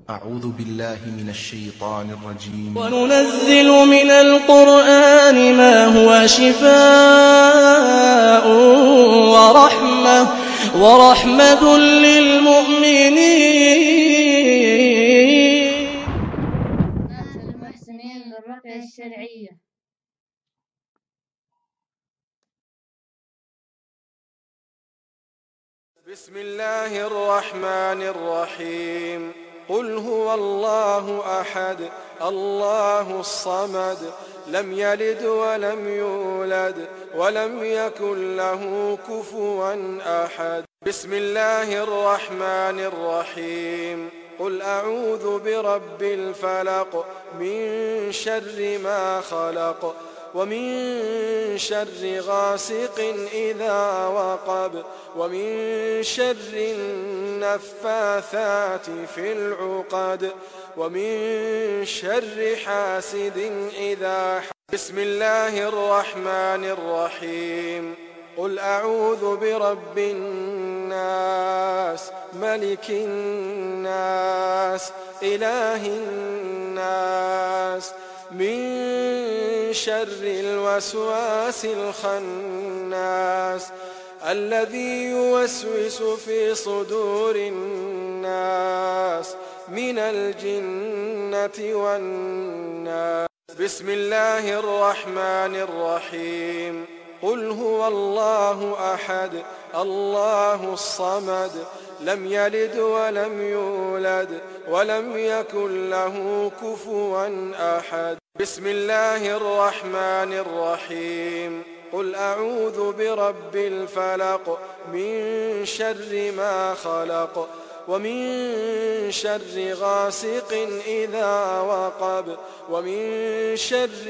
أعوذ بالله من الشيطان الرجيم. وننزل من القرآن ما هو شفاء ورحمة للمؤمنين. ناس المحسنين للرقية الشرعية. بسم الله الرحمن الرحيم. قل هو الله أحد الله الصمد لم يلد ولم يولد ولم يكن له كفوا أحد. بسم الله الرحمن الرحيم. قل أعوذ برب الفلق من شر ما خلق ومن شر غاسق إذا وقب ومن شر النفاثات في العقد ومن شر حاسد إذا حسد. بسم الله الرحمن الرحيم. قل أعوذ برب الناس ملك الناس إله الناس من شر الوسواس الخناس الذي يوسوس في صدور الناس من الجنة والناس. بسم الله الرحمن الرحيم. قل هو الله أحد الله الصمد لم يلد ولم يولد ولم يكن له كفوا أحد. بسم الله الرحمن الرحيم. قل أعوذ برب الفلق من شر ما خلق ومن شر غاسق إذا وقب ومن شر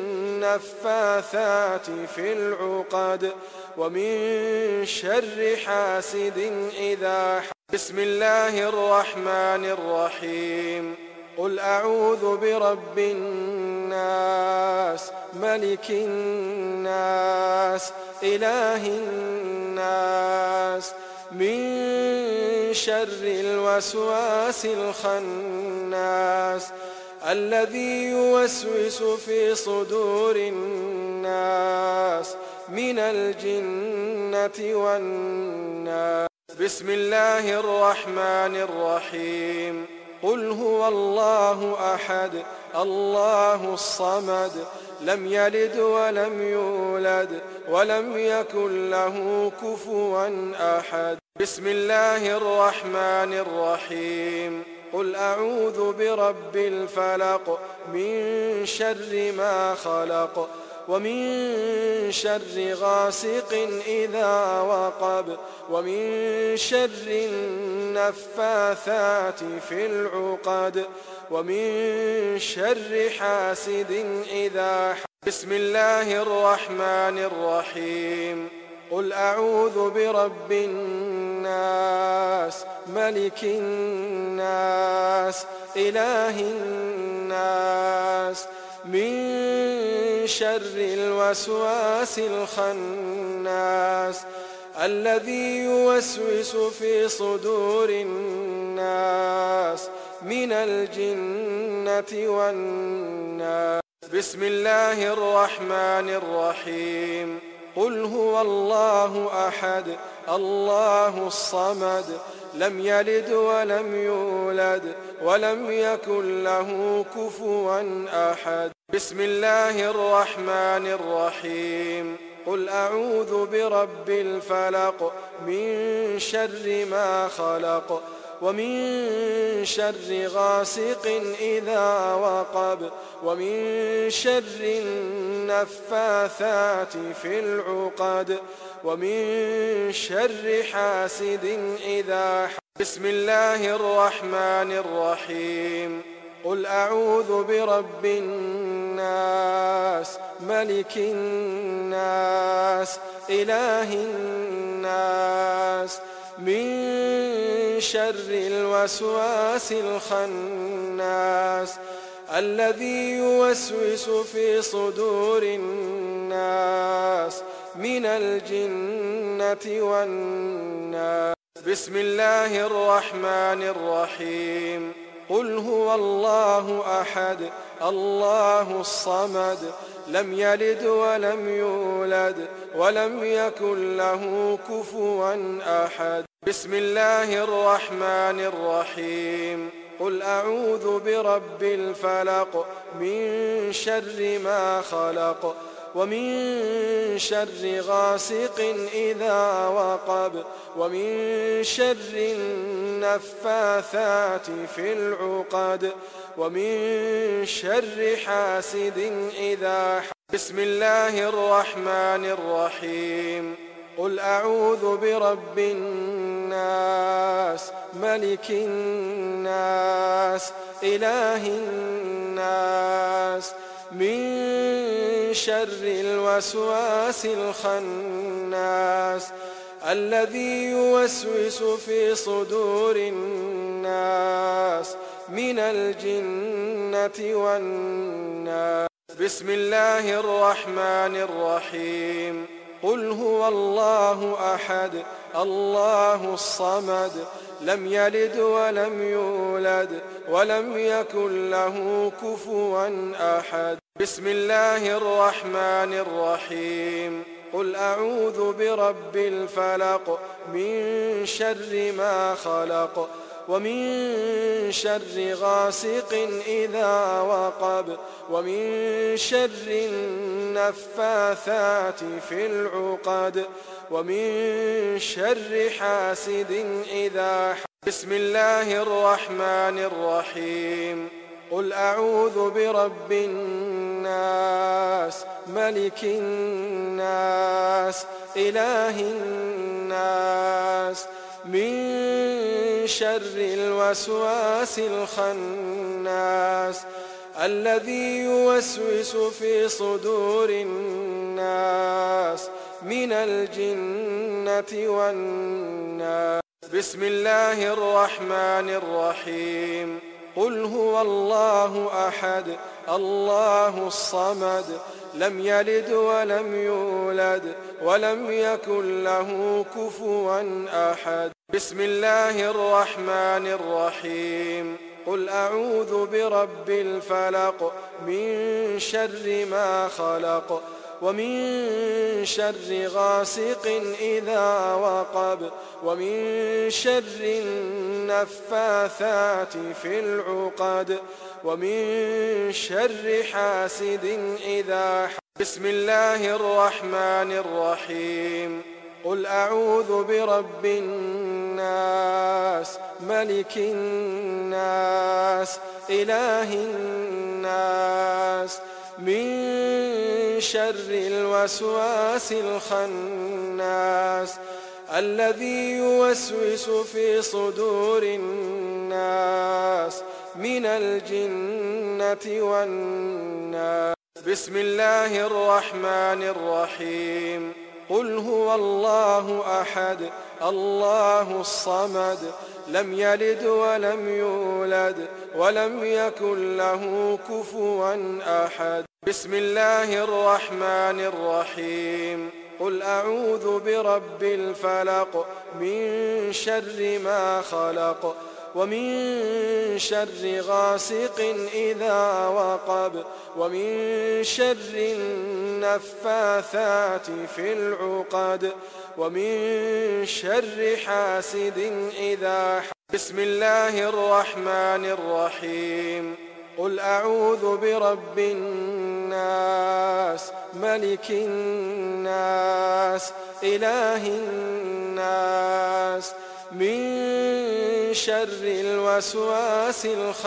النفاثات في العقد ومن شر حاسد إذا حسد. بسم الله الرحمن الرحيم. قل أعوذ برب الناس ملك الناس إله الناس من شر الوسواس الخناس الذي يوسوس في صدور الناس من الجنة والناس. بسم الله الرحمن الرحيم. قل هو الله أحد الله الصمد لم يلد ولم يولد ولم يكن له كفوا أحد. بسم الله الرحمن الرحيم. قل أعوذ برب الفلق من شر ما خلق ومن شر غاسق إذا وقب ومن شر النفاثات في العقد ومن شر حاسد إذا حسد. بسم الله الرحمن الرحيم. قل أعوذ برب الناس ملك الناس إله الناس من شر الوسواس الخناس الذي يوسوس في صدور الناس من الجنة والناس. بسم الله الرحمن الرحيم. قل هو الله أحد الله الصمد لم يلد ولم يولد ولم يكن له كفوا أحد. بسم الله الرحمن الرحيم. قل أعوذ برب الفلق من شر ما خلق ومن شر غاسق إذا وقب ومن شر النفاثات في العقد ومن شر حاسد إذا حسد. بسم الله الرحمن الرحيم. قل أعوذ برب الناس ملك الناس إله الناس من شر الوسواس الخناس الذي يوسوس في صدور الناس من الجنة والناس. بسم الله الرحمن الرحيم. قل هو الله أحد الله الصمد لم يلد ولم يولد ولم يكن له كفوا أحد. بسم الله الرحمن الرحيم. قل أعوذ برب الفلق من شر ما خلق ومن شر غاسق إذا وقب ومن شر النفاثات في العقد ومن شر حاسد إذا حسد. بسم الله الرحمن الرحيم. قل أعوذ برب الناس ملك الناس إله الناس من شر الوسواس الخناس الذي يوسوس في صدور الناس من الجنة والناس. بسم الله الرحمن الرحيم. قل هو الله أحد الله الصمد لم يلد ولم يولد ولم يكن له كفوا أحد. بسم الله الرحمن الرحيم. قل أعوذ برب الفلق من شر ما خلق ومن شر غاسق إذا وقب ومن شر النفاثات في العقد ومن شر حاسد إذا حسد. بسم الله الرحمن الرحيم. قل أعوذ برب الناس ملك الناس إله الناس من شر الوسواس الخناس الذي يوسوس في صدور الناس من الجنة والناس. بسم الله الرحمن الرحيم. قل هو الله أحد الله الصمد لم يلد ولم يولد ولم يكن له كفوا أحد. بسم الله الرحمن الرحيم. قل أعوذ برب الفلق من شر ما خلق ومن شر غاسق إذا وقب ومن شر النفاثات في العقد ومن شر حاسد إذا حسد. بسم الله الرحمن الرحيم. قل أعوذ برب الناس ملك الناس إله الناس من شر الوسواس الخناس الذي يوسوس في صدور الناس من الجنة والناس. بسم الله الرحمن الرحيم. قل هو الله أحد الله الصمد لم يلد ولم يولد ولم يكن له كفوا أحد. بسم الله الرحمن الرحيم. قل أعوذ برب الفلق من شر ما خلق ومن شر غاسق إذا وقب ومن شر النفاثات في العقد ومن شر حاسد إذا حسد. بسم الله الرحمن الرحيم. قل أعوذ برب الناس ملك الناس إله الناس من شر الوسواس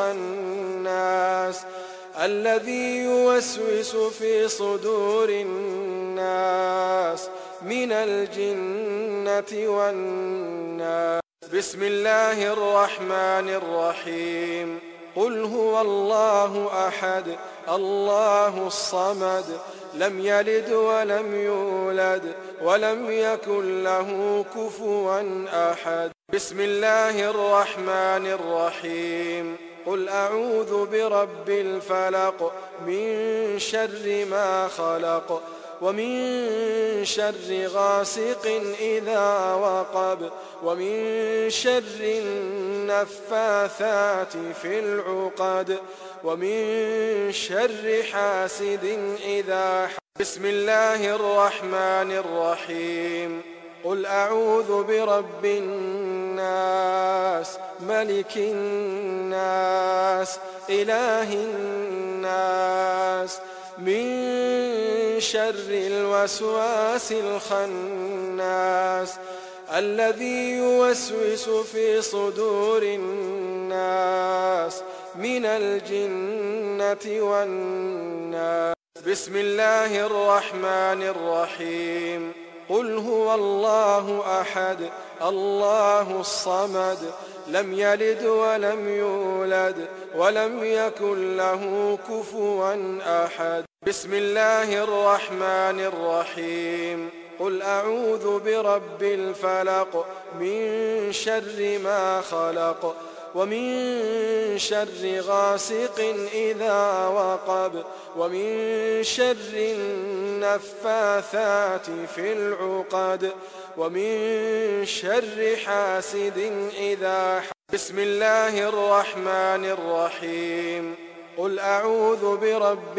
الخناس الذي يوسوس في صدور الناس من الجنة والناس. بسم الله الرحمن الرحيم. قل هو الله أحد الله الصمد لم يلد ولم يولد ولم يكن له كفوا أحد. بسم الله الرحمن الرحيم. قل أعوذ برب الفلق من شر ما خلق ومن شر غاسق إذا وقب ومن شر النفاثات في العقد ومن شر حاسد إذا حسد. بسم الله الرحمن الرحيم. قل أعوذ برب الناس ملك الناس إله الناس من شر الوسواس الخناس الذي يوسوس في صدور الناس من الجنة والناس. بسم الله الرحمن الرحيم. قل هو الله أحد الله الصمد لم يلد ولم يولد ولم يكن له كفوا أحد. بسم الله الرحمن الرحيم. قل أعوذ برب الفلق من شر ما خلق ومن شر غاسق إذا وقب ومن شر النفاثات في العقد ومن شر حاسد إذا حسد. بسم الله الرحمن الرحيم. قل أعوذ برب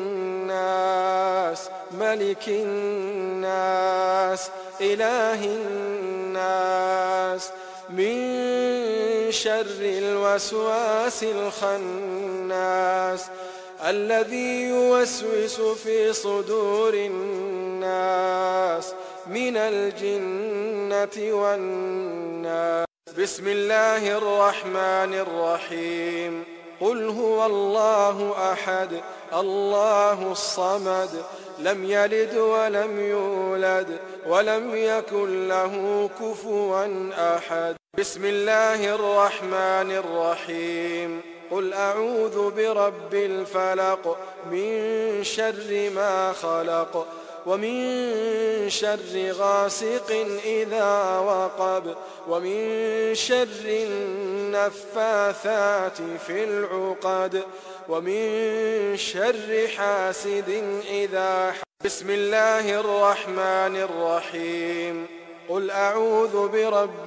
الناس ملك الناس إله الناس من شر الوسواس الخناس الذي يوسوس في صدور الناس من الجنة والناس. بسم الله الرحمن الرحيم. قل هو الله أحد الله الصمد لم يلد ولم يولد ولم يكن له كفوا أحد. بسم الله الرحمن الرحيم. قل أعوذ برب الفلق من شر ما خلق ومن شر غاسق إذا وقب ومن شر النفاثات في العقد ومن شر حاسد إذا حسد. بسم الله الرحمن الرحيم. قل أعوذ برب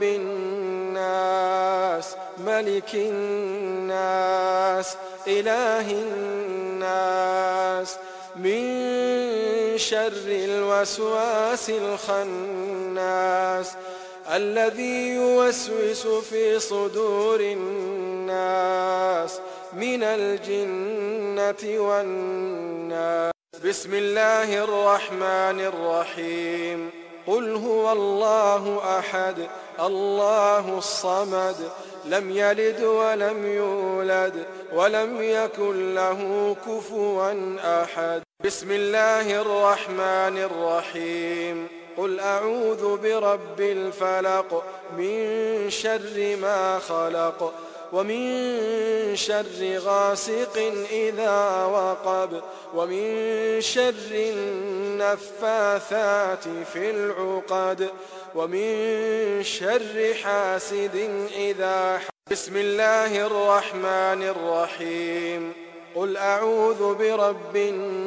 الناس ملك الناس إله الناس من شر الوسواس الخناس الذي يوسوس في صدور الناس من الجنة والناس. بسم الله الرحمن الرحيم. قل هو الله أحد الله الصمد لم يلد ولم يولد ولم يكن له كفوا أحد. بسم الله الرحمن الرحيم. قل أعوذ برب الفلق من شر ما خلق ومن شر غاسق إذا وقب ومن شر النفاثات في العقد ومن شر حاسد إذا حسد. بسم الله الرحمن الرحيم. قل أعوذ برب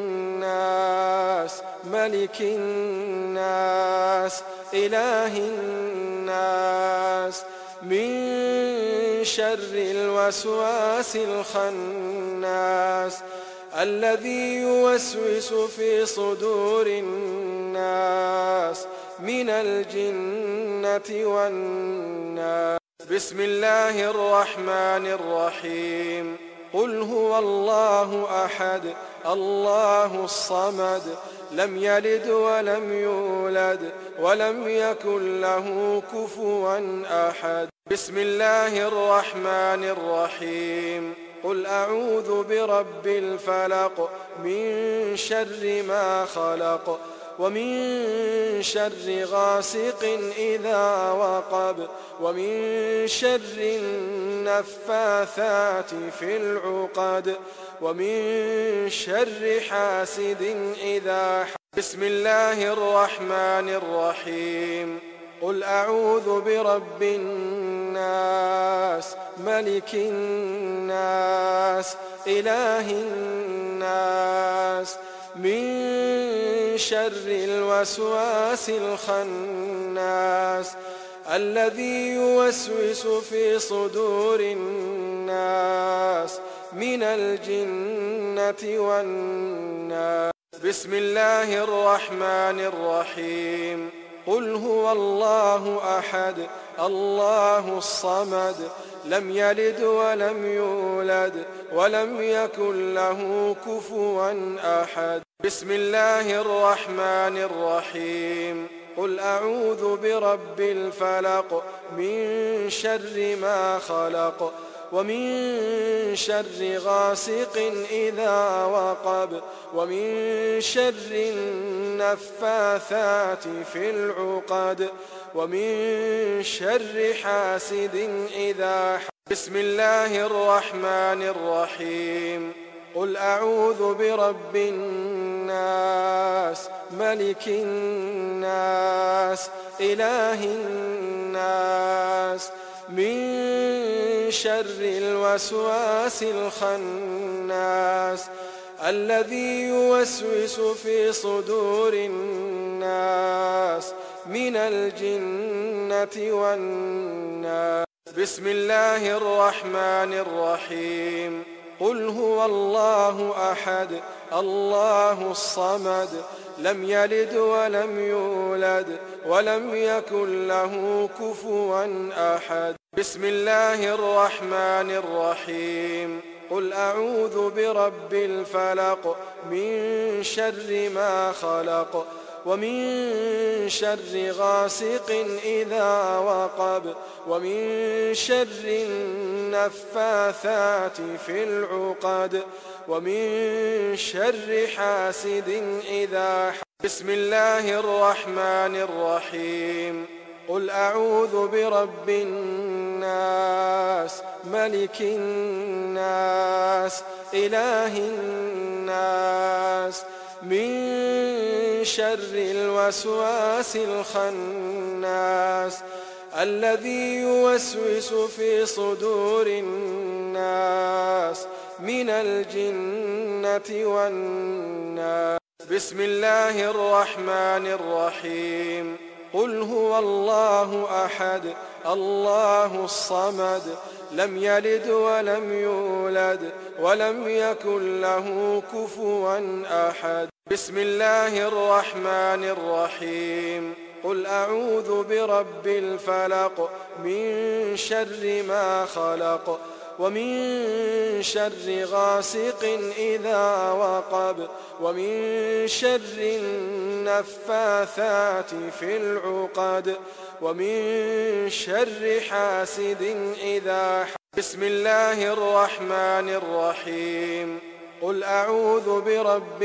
الناس ملك الناس إله الناس من شر الوسواس الخناس الذي يوسوس في صدور الناس من الجنة والناس. بسم الله الرحمن الرحيم. قل هو الله أحد الله الصمد لم يلد ولم يولد ولم يكن له كفوا أحد. بسم الله الرحمن الرحيم. قل أعوذ برب الفلق من شر ما خلق ومن شر غاسق إذا وقب ومن شر النفاثات في العقد ومن شر حاسد إذا حسد. بسم الله الرحمن الرحيم. قل أعوذ برب الناس ملك الناس إله الناس من شر الوسواس الخناس الذي يوسوس في صدور الناس من الجنة والناس. بسم الله الرحمن الرحيم. قل هو الله أحد الله الصمد لم يلد ولم يولد ولم يكن له كفوا أحد. بسم الله الرحمن الرحيم. قل أعوذ برب الفلق من شر ما خلق ومن شر غاسق إذا وقب ومن شر النفاثات في العقد ومن شر حاسد إذا حسد. بسم الله الرحمن الرحيم. قل أعوذ برب الناس ملك الناس إله الناس من شر الوسواس الخناس الذي يوسوس في صدور الناس من الجنة والناس. بسم الله الرحمن الرحيم. قل هو الله أحد الله الصمد لم يلد ولم يولد ولم يكن له كفوا أحد. بسم الله الرحمن الرحيم. قل أعوذ برب الفلق من شر ما خلق ومن شر غاسق إذا وقب ومن شر النفاثات في العقد ومن شر حاسد إذا حسد. بسم الله الرحمن الرحيم. قل أعوذ برب الناس ملك الناس إله الناس من شر الوسواس الخناس الذي يوسوس في صدور الناس من الجنة والناس. بسم الله الرحمن الرحيم. قل هو الله أحد الله الصمد لم يلد ولم يولد ولم يكن له كفوا أحد. بسم الله الرحمن الرحيم. قل أعوذ برب الفلق من شر ما خلق ومن شر غاسق إذا وقب ومن شر النفاثات في العقد ومن شر حاسد إذا حسد. بسم الله الرحمن الرحيم. قل أعوذ برب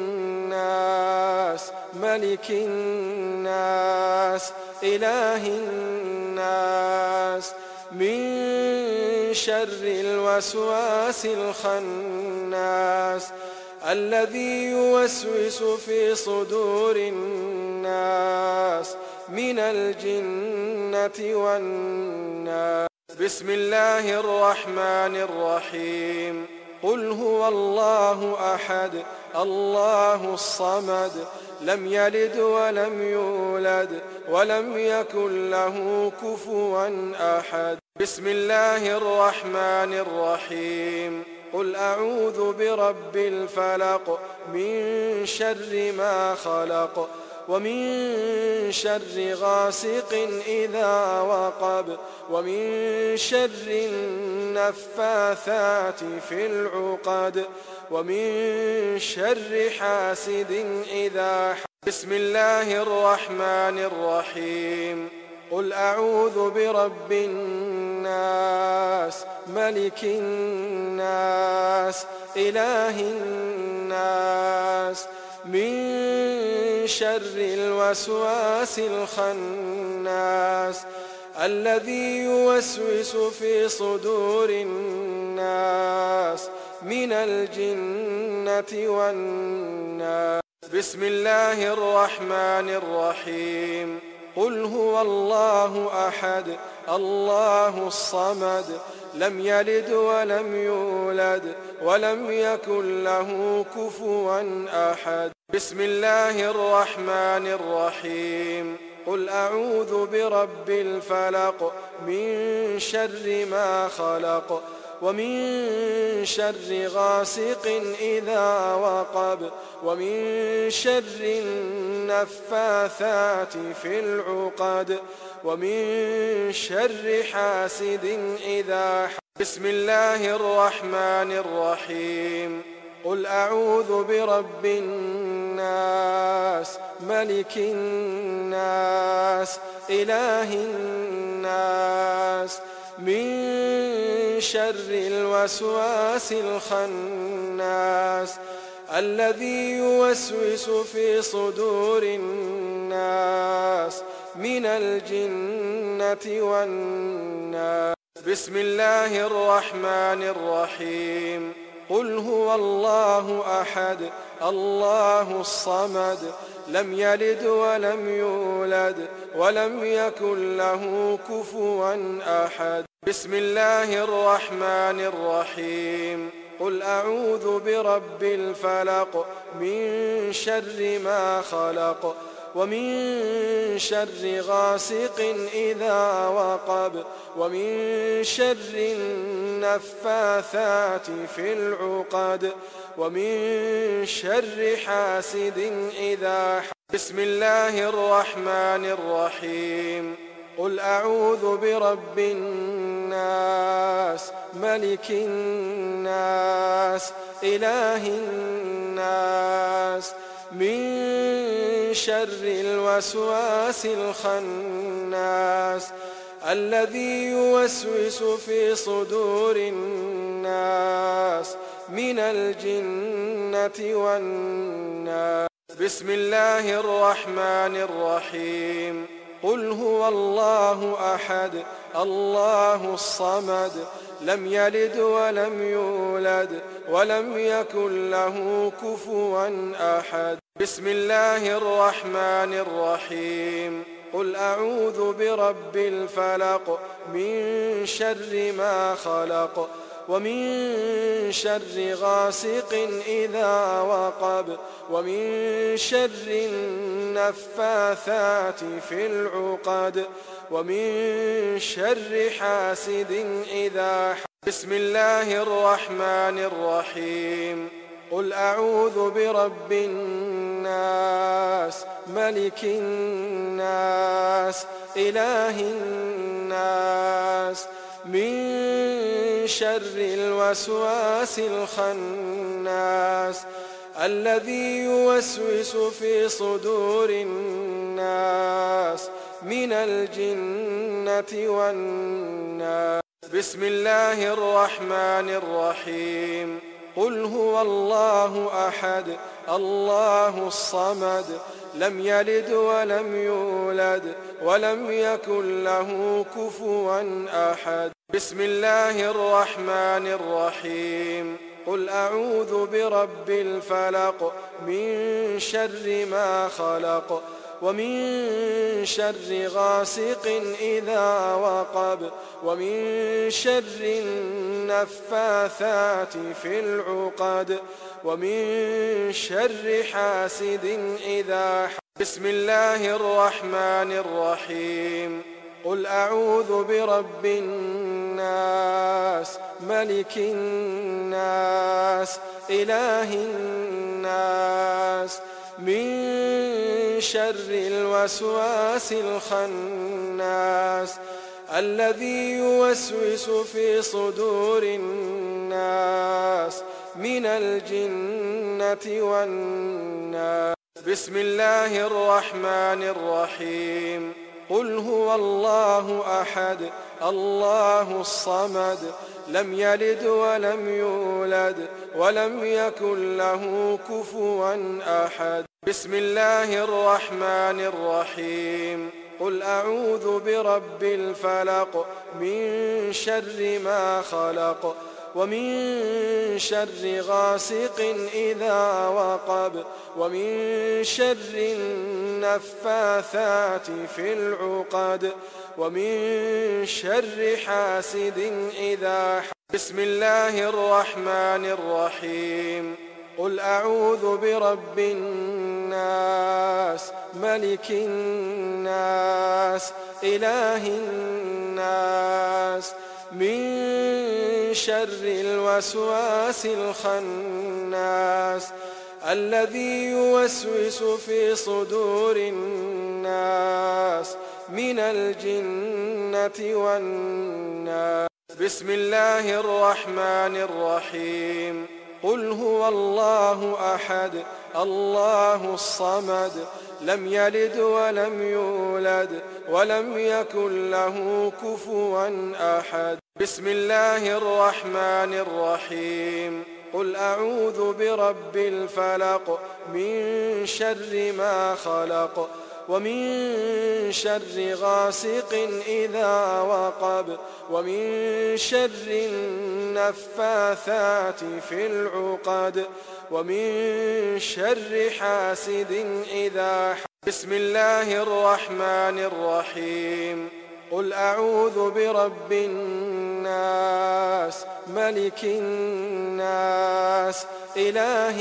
الناس ملك الناس إله الناس من شر الوسواس الخناس الذي يوسوس في صدور الناس من الجنة والناس. بسم الله الرحمن الرحيم. قل هو الله أحد الله الصمد لم يلد ولم يولد ولم يكن له كفوا أحد. بسم الله الرحمن الرحيم. قل أعوذ برب الفلق من شر ما خلق ومن شر غاسق إذا وقب ومن شر النفاثات في العقد ومن شر حاسد إذا حسد. بسم الله الرحمن الرحيم. قل أعوذ برب الناس ملك الناس إله الناس من شر الوسواس الخناس الذي يوسوس في صدور الناس من الجنة والناس. بسم الله الرحمن الرحيم. قل هو الله أحد الله الصمد لم يلد ولم يولد ولم يكن له كفوا أحد. بسم الله الرحمن الرحيم قل أعوذ برب الفلق من شر ما خلق ومن شر غاسق إذا وقب ومن شر النفاثات في العقد ومن شر حاسد إذا حسد. بسم الله الرحمن الرحيم قل أعوذ برب الناس ملك الناس إله الناس من شر الوسواس الخناس الذي يوسوس في صدور الناس من الجنة والناس. بسم الله الرحمن الرحيم قل هو الله أحد الله الصمد لم يلد ولم يولد ولم يكن له كفوا أحد. بسم الله الرحمن الرحيم قل أعوذ برب الفلق من شر ما خلق ومن شر غاسق إذا وقب ومن شر النفاثات في العقد ومن شر حاسد إذا حسد. بسم الله الرحمن الرحيم قل أعوذ برب الناس ملك الناس إله الناس من شر الوسواس الخناس الذي يوسوس في صدور الناس من الجنة والناس. بسم الله الرحمن الرحيم قل هو الله أحد الله الصمد لم يلد ولم يولد ولم يكن له كفوا أحد. بسم الله الرحمن الرحيم قل أعوذ برب الفلق من شر ما خلق ومن شر غاسق إذا وقب ومن شر النفاثات في العقد ومن شر حاسد إذا حسد. بسم الله الرحمن الرحيم قل أعوذ برب الناس ملك الناس إله الناس من شر الوسواس الخناس الذي يوسوس في صدور الناس من الجنة والناس. بسم الله الرحمن الرحيم قل هو الله أحد الله الصمد لم يلد ولم يولد ولم يكن له كفوا أحد. بسم الله الرحمن الرحيم قل أعوذ برب الفلق من شر ما خلق ومن شر غاسق إذا وقب ومن شر النفاثات في العقد ومن شر حاسد إذا حسد. بسم الله الرحمن الرحيم قل أعوذ برب الناس ملك الناس إله الناس من شر الوسواس الخناس الذي يوسوس في صدور الناس من الجنة والناس. بسم الله الرحمن الرحيم قل هو الله أحد الله الصمد لم يلد ولم يولد ولم يكن له كفوا أحد. بسم الله الرحمن الرحيم قل أعوذ برب الفلق من شر ما خلق ومن شر غاسق إذا وقب ومن شر النفاثات في العقد ومن شر حاسد إذا حسد. بسم الله الرحمن الرحيم قل أعوذ برب الناس الناس ملك الناس إله الناس من شر الوسواس الخناس الذي يوسوس في صدور الناس من الجنة والناس. بسم الله الرحمن الرحيم. قل هو الله أحد الله الصمد لم يلد ولم يولد ولم يكن له كفوا أحد. بسم الله الرحمن الرحيم. قل أعوذ برب الفلق من شر ما خلق ومن شر غاسق إذا وقب ومن شر النفاثات في العقد ومن شر حاسد إذا حسد. بسم الله الرحمن الرحيم. قل أعوذ برب الناس ملك الناس إله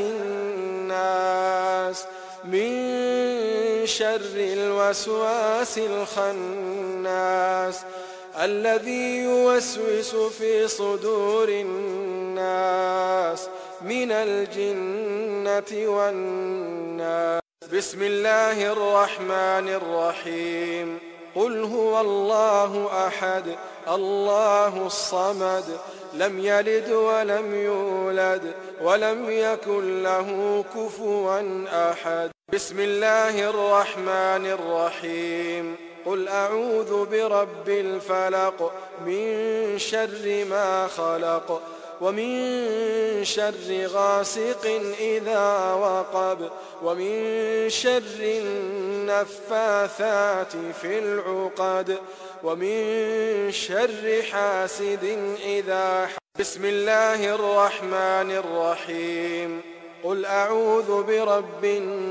الناس من شر الوسواس الخناس الذي يوسوس في صدور الناس من الجنة والناس. بسم الله الرحمن الرحيم. قل هو الله أحد الله الصمد لم يلد ولم يولد ولم يكن له كفوا أحد. بسم الله الرحمن الرحيم. قل أعوذ برب الفلق من شر ما خلق ومن شر غاسق إذا وقب ومن شر النفاثات في العقد ومن شر حاسد إذا حسد. بسم الله الرحمن الرحيم. قل أعوذ برب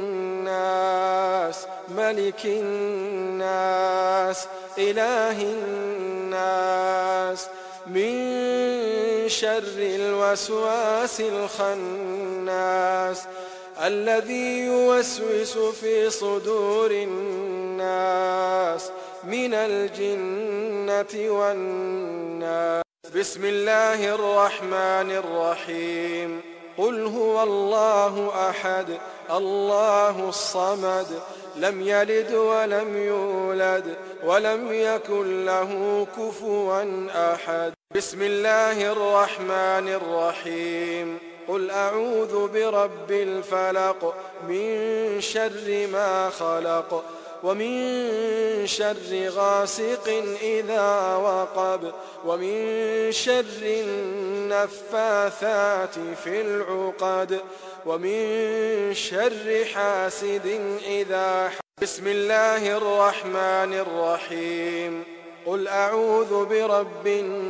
الناس ملك الناس إله الناس من شر الوسواس الخناس الذي يوسوس في صدور الناس من الجنة والناس. بسم الله الرحمن الرحيم. قل هو الله أحد الله الصمد لم يلد ولم يولد ولم يكن له كفوا أحد. بسم الله الرحمن الرحيم. قل أعوذ برب الفلق من شر ما خلق ومن شر غاسق إذا وقب ومن شر النفاثات في العقد ومن شر حاسد إذا حسد. بسم الله الرحمن الرحيم. قل أعوذ برب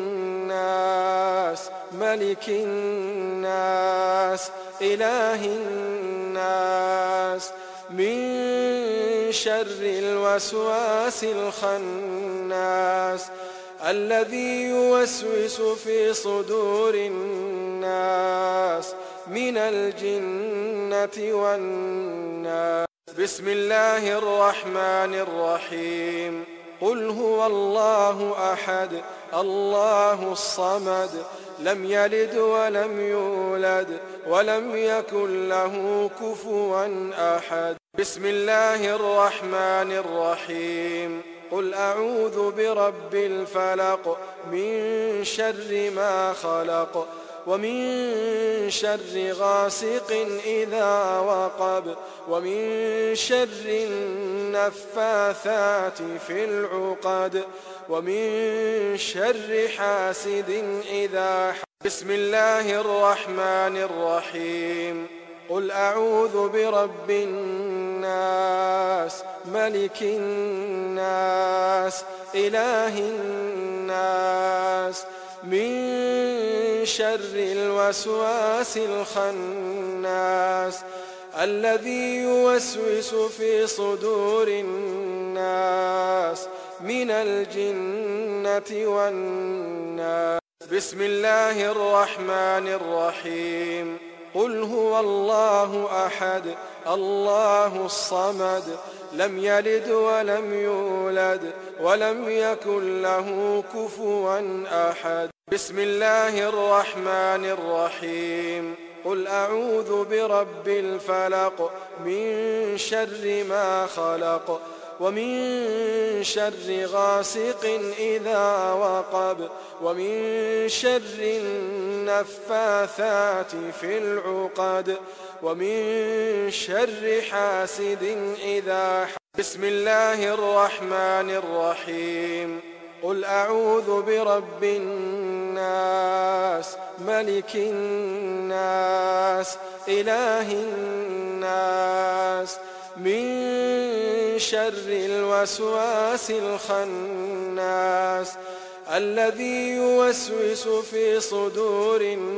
الناس ملك الناس إله الناس من شر الوسواس الخناس الذي يوسوس في صدور الناس من الجنة والناس. بسم الله الرحمن الرحيم. قل هو الله أحد الله الصمد لم يلد ولم يولد ولم يكن له كفوا أحد. بسم الله الرحمن الرحيم. قل أعوذ برب الفلق من شر ما خلق ومن شر غاسق إذا وقب ومن شر النفاثات في العقد ومن شر حاسد إذا حسد. بسم الله الرحمن الرحيم. قل أعوذ برب الناس ملك الناس إله الناس من شر الوسواس الخناس الذي يوسوس في صدور الناس من الجنة والناس. بسم الله الرحمن الرحيم. قل هو الله أحد الله الصمد لم يلد ولم يولد ولم يكن له كفوا أحد. بسم الله الرحمن الرحيم. قل أعوذ برب الفلق من شر ما خلق ومن شر غاسق إذا وقب ومن شر النفاثات في العقد ومن شر حاسد إذا حسد. بسم الله الرحمن الرحيم. قل أعوذ برب الناس ملك الناس إله الناس من شر الوسواس الخناس الذي يوسوس في صدور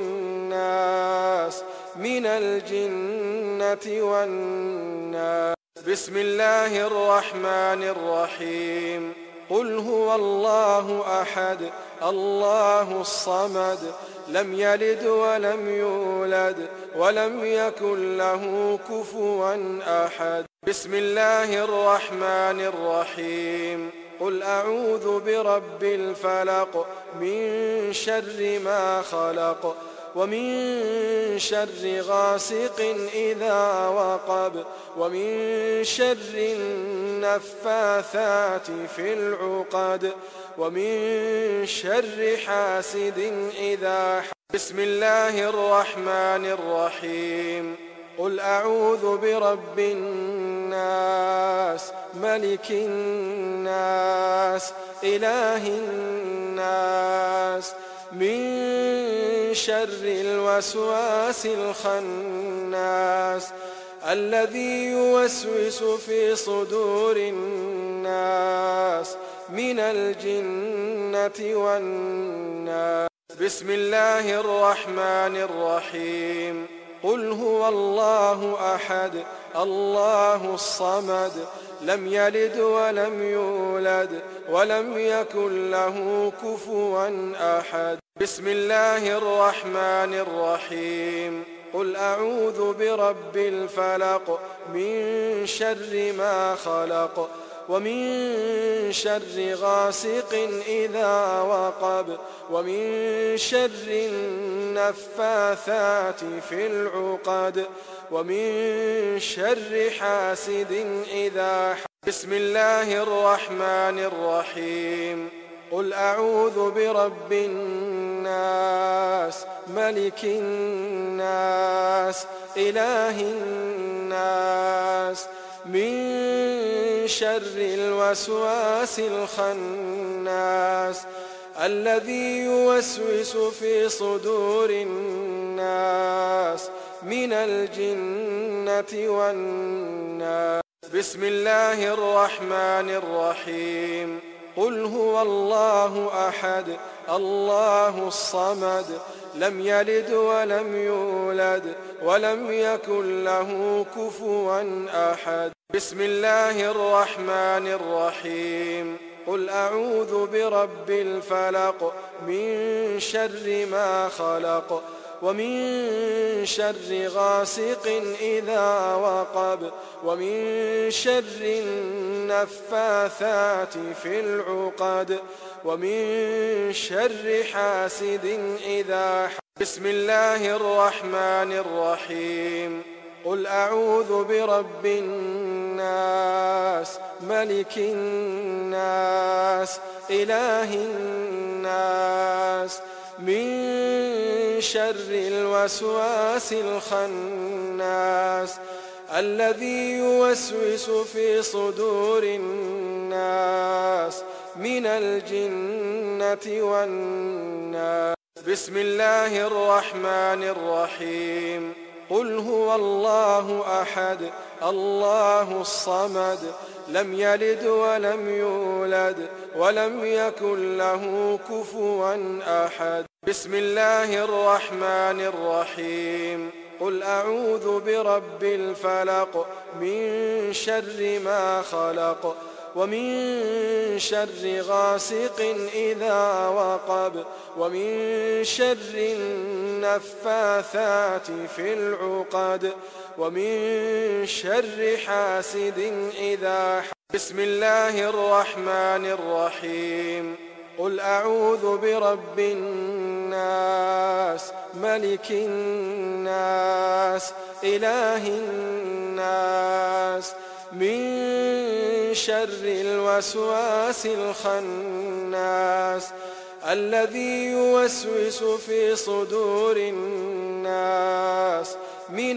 الناس من الجنة والناس. بسم الله الرحمن الرحيم. قل هو الله أحد الله الصمد لم يلد ولم يولد ولم يكن له كفوا أحد. بسم الله الرحمن الرحيم. قل أعوذ برب الفلق من شر ما خلق ومن شر غاسق إذا وقب ومن شر النفاثات في العقد ومن شر حاسد إذا حسد. بسم الله الرحمن الرحيم. قل أعوذ برب الناس ملك الناس إله الناس من شر الوسواس الخناس الذي يوسوس في صدور الناس من الجنة والناس. بسم الله الرحمن الرحيم. قل هو الله أحد الله الصمد لم يلد ولم يولد ولم يكن له كفوا أحد. بسم الله الرحمن الرحيم. قل أعوذ برب الفلق من شر ما خلق ومن شر غاسق إذا وقب ومن شر النفاثات في العقد ومن شر حاسد إذا حسد. بسم الله الرحمن الرحيم. قل أعوذ برب الناس ملك الناس إله الناس من شر الوسواس الخناس الذي يوسوس في صدور الناس من الجنة والناس. بسم الله الرحمن الرحيم. قل هو الله أحد الله الصمد لم يلد ولم يولد ولم يكن له كفوا أحد. بسم الله الرحمن الرحيم. قل أعوذ برب الفلق من شر ما خلق ومن شر غاسق إذا وقب ومن شر النفاثات في العقد ومن شر حاسد إذا حسد. بسم الله الرحمن الرحيم. قل أعوذ برب الناس ملك الناس إله الناس من شر الوسواس الخناس الذي يوسوس في صدور الناس من الجنة والناس. بسم الله الرحمن الرحيم. قل هو الله أحد الله الصمد لم يلد ولم يولد ولم يكن له كفوا أحد. بسم الله الرحمن الرحيم. قل أعوذ برب الفلق من شر ما خلق ومن شر غاسق إذا وقب ومن شر النفاثات في العقد ومن شر حاسد إذا حسد. بسم الله الرحمن الرحيم. قل أعوذ برب الناس ملك الناس إله الناس من شر الوسواس الخناس الذي يوسوس في صدور الناس من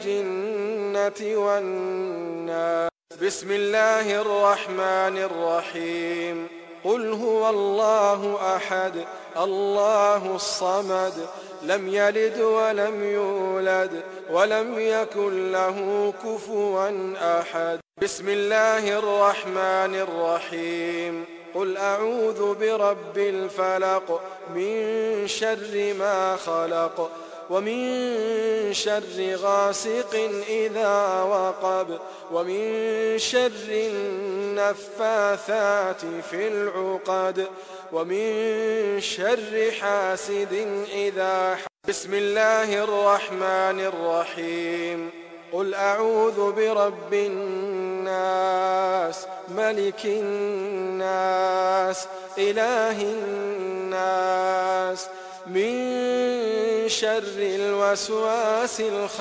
الجنة والناس. بسم الله الرحمن الرحيم. قل هو الله أحد الله الصمد لم يلد ولم يولد ولم يكن له كفوا أحد. بسم الله الرحمن الرحيم. قل أعوذ برب الفلق من شر ما خلق ومن شر غاسق إذا وقب ومن شر النفاثات في العقد ومن شر حاسد إذا حسد. بسم الله الرحمن الرحيم. قل أعوذ برب الناس ملك الناس إله الناس من شر الوسواس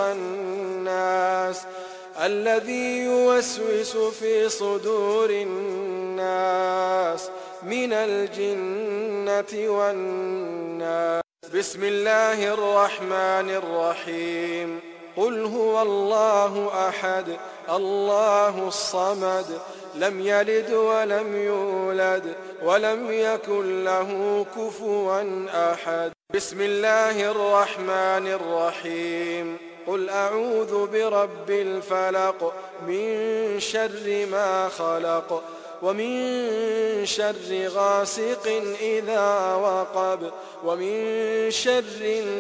الخناس الذي يوسوس في صدور الناس من الجنة والناس. بسم الله الرحمن الرحيم. قل هو الله أحد الله الصمد لم يلد ولم يولد ولم يكن له كفوا أحد. بسم الله الرحمن الرحيم. قل أعوذ برب الفلق من شر ما خلق ومن شر غاسق إذا وقب ومن شر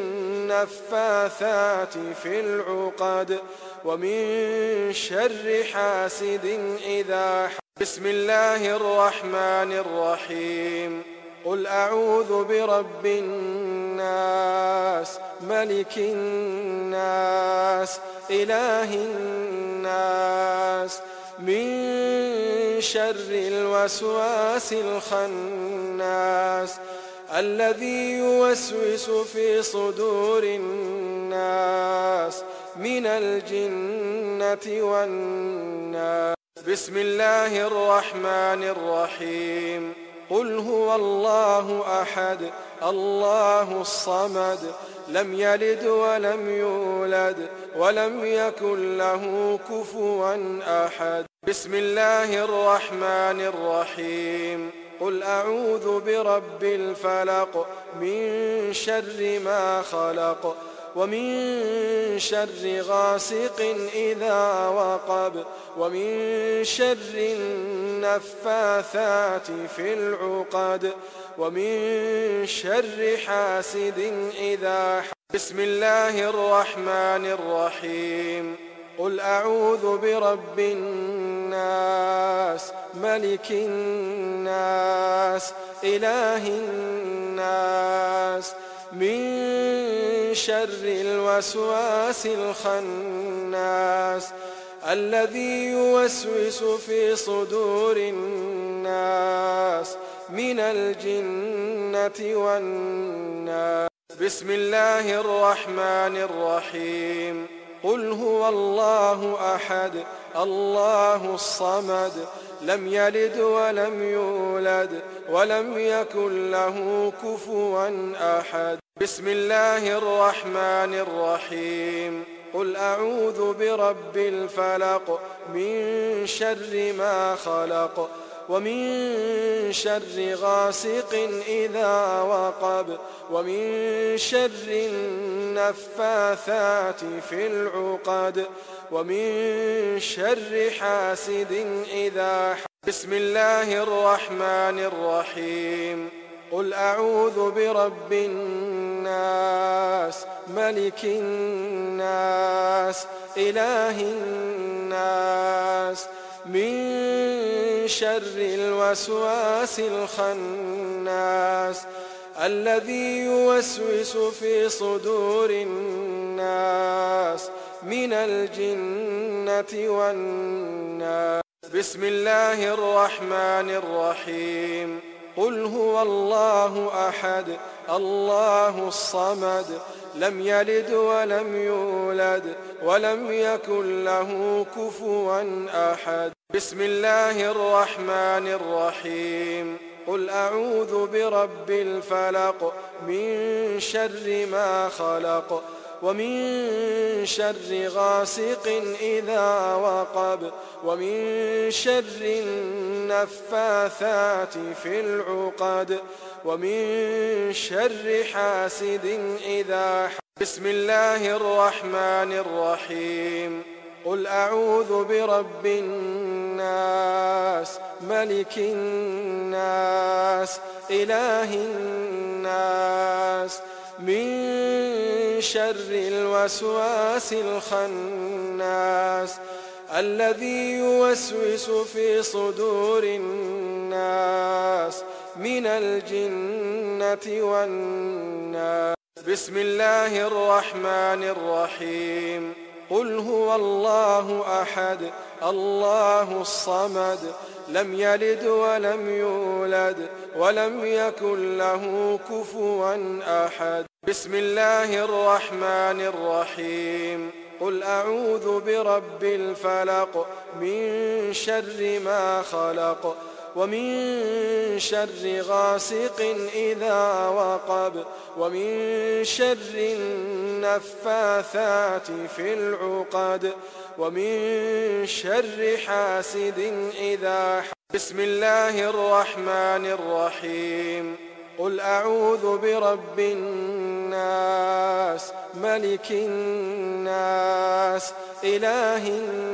النفاثات في العقد ومن شر حاسد إذا حسد. بسم الله الرحمن الرحيم. قل أعوذ برب الناس ملك الناس إله الناس من شر الوسواس الخناس الذي يوسوس في صدور الناس من الجنة والناس. بسم الله الرحمن الرحيم. قل هو الله أحد الله الصمد لم يلد ولم يولد ولم يكن له كفوا أحد. بسم الله الرحمن الرحيم. قل أعوذ برب الفلق من شر ما خلق ومن شر غاسق إذا وقب ومن شر النفاثات في العقد ومن شر حاسد إذا حسد. بسم الله الرحمن الرحيم. قل أعوذ برب الناس ملك الناس إله الناس من شر الوسواس الخناس الذي يوسوس في صدور الناس من الجنة والناس. بسم الله الرحمن الرحيم. قل هو الله أحد الله الصمد لم يلد ولم يولد ولم يكن له كفوا أحد. بسم الله الرحمن الرحيم. قل أعوذ برب الفلق من شر ما خلق ومن شر غاسق إذا وقب ومن شر النفاثات في العقد ومن شر حاسد إذا حسد. بسم الله الرحمن الرحيم. قل أعوذ برب الناس ملك الناس إله الناس من شر الوسواس الخناس الذي يوسوس في صدور الناس من الجنة والناس. بسم الله الرحمن الرحيم. قل هو الله أحد الله الصمد لم يلد ولم يولد ولم يكن له كفوا أحد. بسم الله الرحمن الرحيم. قل أعوذ برب الفلق من شر ما خلق ومن شر غاسق إذا وقب ومن شر النفاثات في العقد ومن شر حاسد إذا حسد. بسم الله الرحمن الرحيم. قل أعوذ برب الناس ملك الناس إله الناس من شر الوسواس الخناس الذي يوسوس في صدور الناس من الجنة والناس. بسم الله الرحمن الرحيم. قل هو الله أحد الله الصمد لم يلد ولم يولد ولم يكن له كفوا أحد. بسم الله الرحمن الرحيم. قل أعوذ برب الفلق من شر ما خلق ومن شر غاسق إذا وقب ومن شر النفاثات في العقد ومن شر حاسد إذا حسد. بسم الله الرحمن الرحيم. قل أعوذ برب الناس ملك الناس إله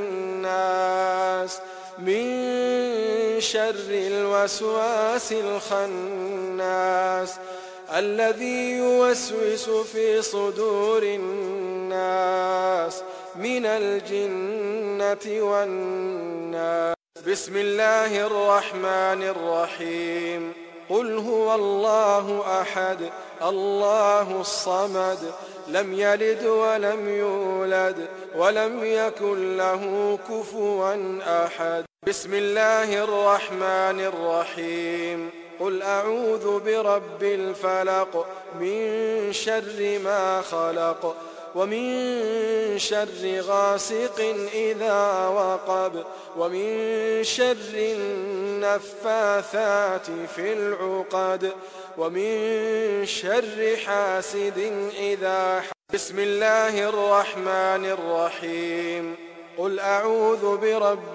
الناس من شر الوسواس الخناس الذي يوسوس في صدور الناس من الجنة والناس. بسم الله الرحمن الرحيم. قل هو الله أحد الله الصمد لم يلد ولم يولد ولم يكن له كفوا أحد. بسم الله الرحمن الرحيم. قل أعوذ برب الفلق من شر ما خلق ومن شر غاسق إذا وقب ومن شر النفاثات في العقد ومن شر حاسد إذا حسد. بسم الله الرحمن الرحيم. قل أعوذ برب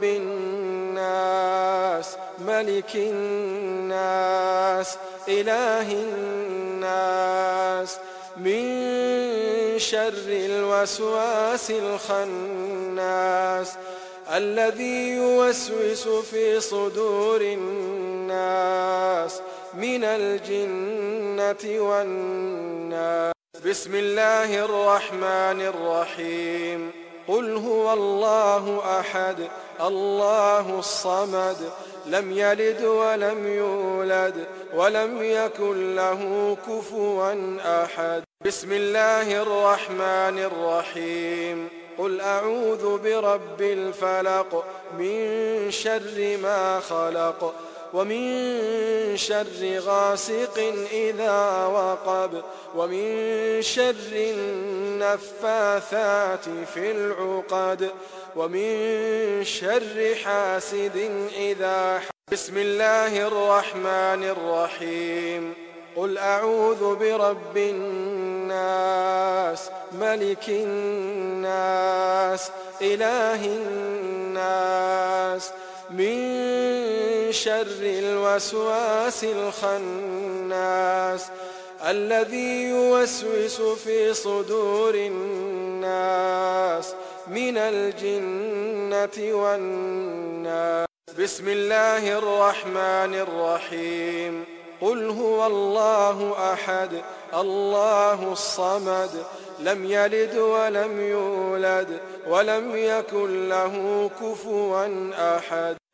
الناس ملك الناس إله الناس من شر الوسواس الخناس الذي يوسوس في صدور الناس من الجنة والناس. بسم الله الرحمن الرحيم. قل هو الله أحد الله الصمد لم يلد ولم يولد ولم يكن له كفوا أحد. بسم الله الرحمن الرحيم. قل أعوذ برب الفلق من شر ما خلق ومن شر غاسق إذا وقب ومن شر النفاثات في العقد ومن شر حاسد إذا حسد. بسم الله الرحمن الرحيم. قل أعوذ برب الناس ملك الناس إله الناس من شر الوسواس الخناس الذي يوسوس في صدور الناس من الجنة والناس. بسم الله الرحمن الرحيم. قل هو الله أحد الله الصمد لم يلد ولم يولد ولم يكن له كفوا أحد.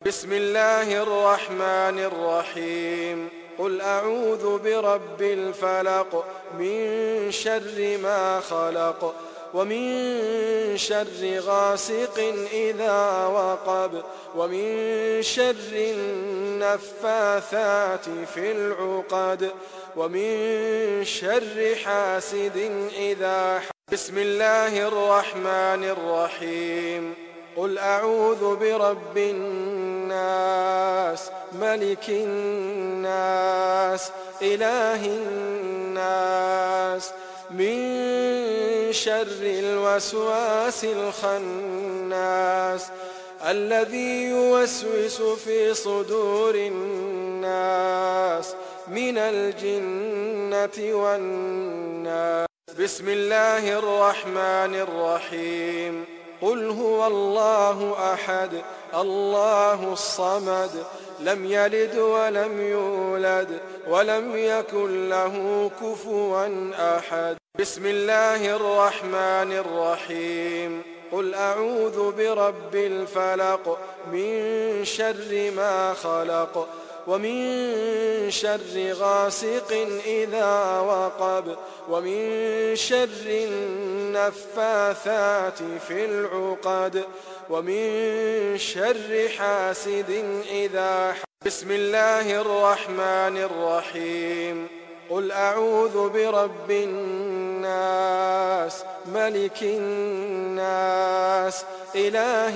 بسم الله الرحمن الرحيم قل أعوذ برب الفلق من شر ما خلق ومن شر غاسق إذا وقب ومن شر النفاثات في العقد ومن شر حاسد إذا حسد. بسم الله الرحمن الرحيم قل أعوذ برب الناس ملك الناس إله الناس من شر الوسواس الخناس الذي يوسوس في صدور الناس من الجنة والناس. بسم الله الرحمن الرحيم قل هو الله أحد الله الصمد لم يلد ولم يولد ولم يكن له كفوا أحد. بسم الله الرحمن الرحيم قل أعوذ برب الفلق من شر ما خلق ومن شر غاسق إذا وقب ومن شر النفاثات في العقد ومن شر حاسد إذا حسد. بسم الله الرحمن الرحيم قل أعوذ برب الناس ملك الناس إله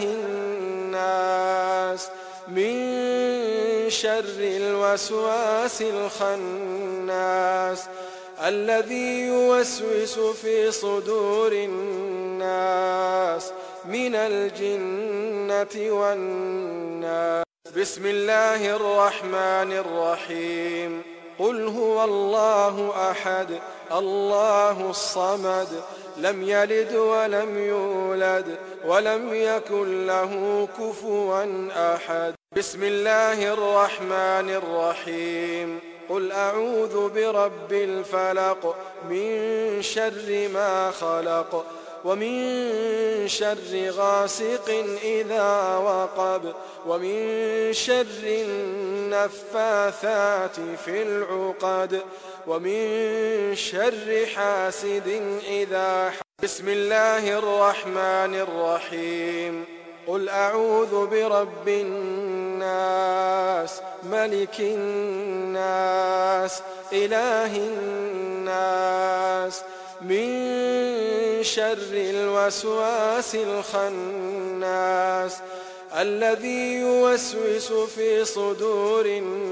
الناس من شر الوسواس الخناس الذي يوسوس في صدور الناس من الجنة والناس. بسم الله الرحمن الرحيم قل هو الله أحد الله الصمد لم يلد ولم يولد ولم يكن له كفوا أحد. بسم الله الرحمن الرحيم قل أعوذ برب الفلق من شر ما خلق ومن شر غاسق إذا وقب ومن شر النفاثات في العقد ومن شر حاسد إذا حسد. بسم الله الرحمن الرحيم قل أعوذ برب الناس ملك الناس إله الناس من شر الوسواس الخناس الذي يوسوس في صدور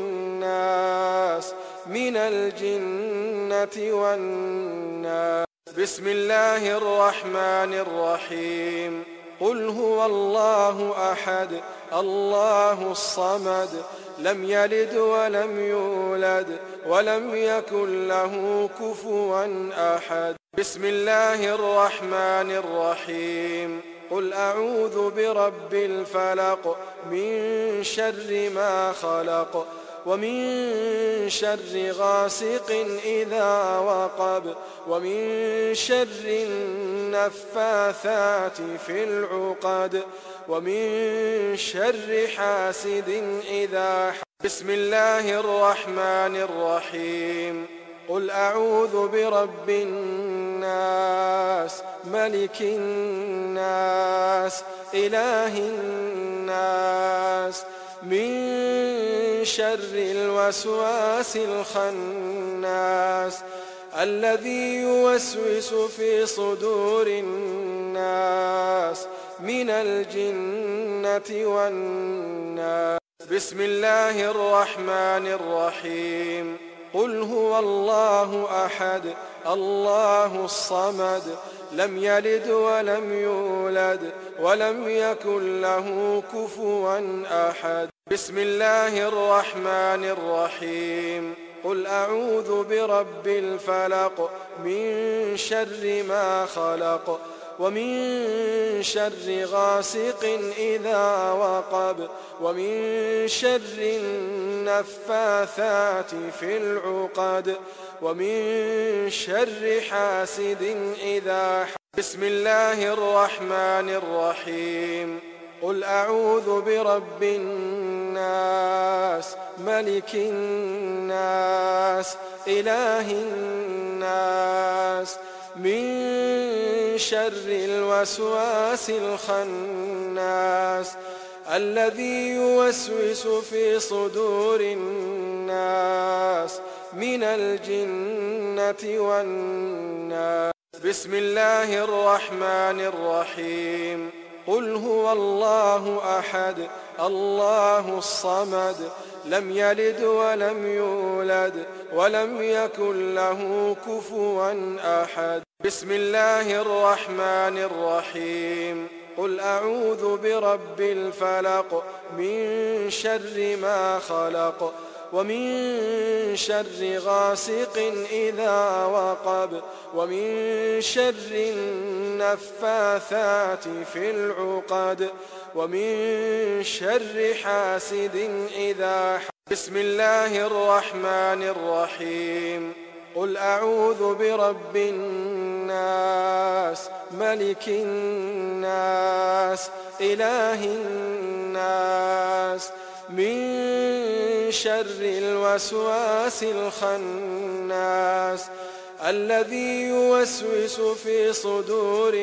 الناس من الجنة والناس. بسم الله الرحمن الرحيم قل هو الله أحد الله الصمد لم يلد ولم يولد ولم يكن له كفوا أحد. بسم الله الرحمن الرحيم قل أعوذ برب الفلق من شر ما خلق ومن شر غاسق إذا وقب ومن شر النفاثات في العقد ومن شر حاسد إذا حسد. بسم الله الرحمن الرحيم قل أعوذ برب الناس ملك الناس إله الناس من شر الوسواس الخناس الذي يوسوس في صدور الناس من الجنة والناس. بسم الله الرحمن الرحيم قل هو الله أحد الله الصمد لم يلد ولم يولد ولم يكن له كفوا أحد. بسم الله الرحمن الرحيم قل أعوذ برب الفلق من شر ما خلق ومن شر غاسق إذا وقب ومن شر النفاثات في العقد ومن شر حاسد إذا حسد. بسم الله الرحمن الرحيم قل أعوذ برب الناس الناس ملك الناس إله الناس من شر الوسواس الخناس الذي يوسوس في صدور الناس من الجنة والناس. بسم الله الرحمن الرحيم. قل هو الله أحد الله الصمد لم يلد ولم يولد ولم يكن له كفوا أحد. بسم الله الرحمن الرحيم. قل أعوذ برب الفلق من شر ما خلق ومن شر غاسق إذا وقب ومن شر النفاثات في العقد ومن شر حاسد إذا حسد. بسم الله الرحمن الرحيم. قل أعوذ برب الناس ملك الناس إله الناس من شر الوسواس الخناس الذي يوسوس في صدور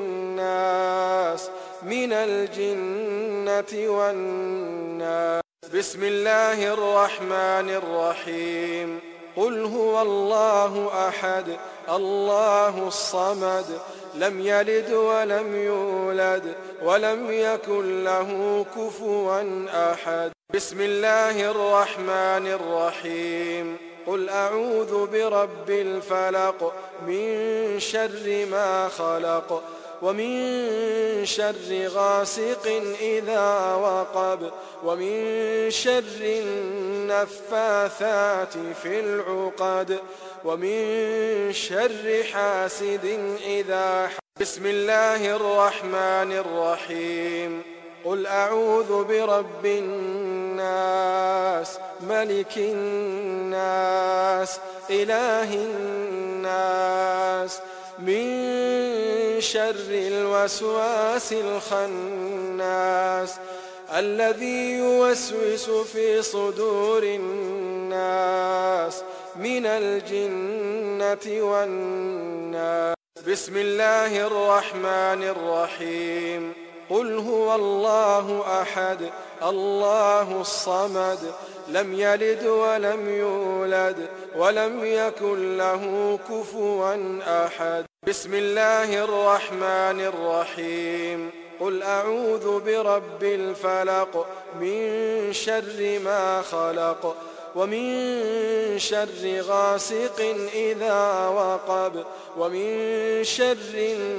الناس من الجنة والناس. بسم الله الرحمن الرحيم. قل هو الله أحد الله الصمد لم يلد ولم يولد ولم يكن له كفوا أحد. بسم الله الرحمن الرحيم. قل أعوذ برب الفلق من شر ما خلق ومن شر غاسق إذا وقب ومن شر النفاثات في العقد ومن شر حاسد إذا حسد. بسم الله الرحمن الرحيم. قل أعوذ برب الناس ملك الناس إله الناس من شر الوسواس الخناس الذي يوسوس في صدور الناس من الجنة والناس. بسم الله الرحمن الرحيم. قل هو الله أحد الله الصمد لم يلد ولم يولد ولم يكن له كفوا أحد. بسم الله الرحمن الرحيم. قل أعوذ برب الفلق من شر ما خلق ومن شر غاسق إذا وقب ومن شر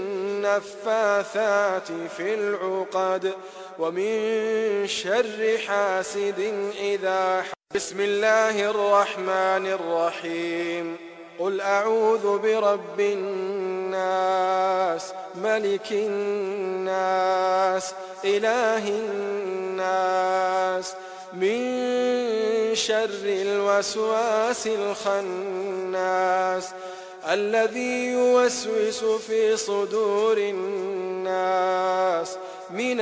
النفاثات في العقد ومن شر حاسد إذا حسد. بسم الله الرحمن الرحيم. قل أعوذ برب الناس ملك الناس إله الناس من شر الوسواس الخناس الذي يوسوس في صدور الناس من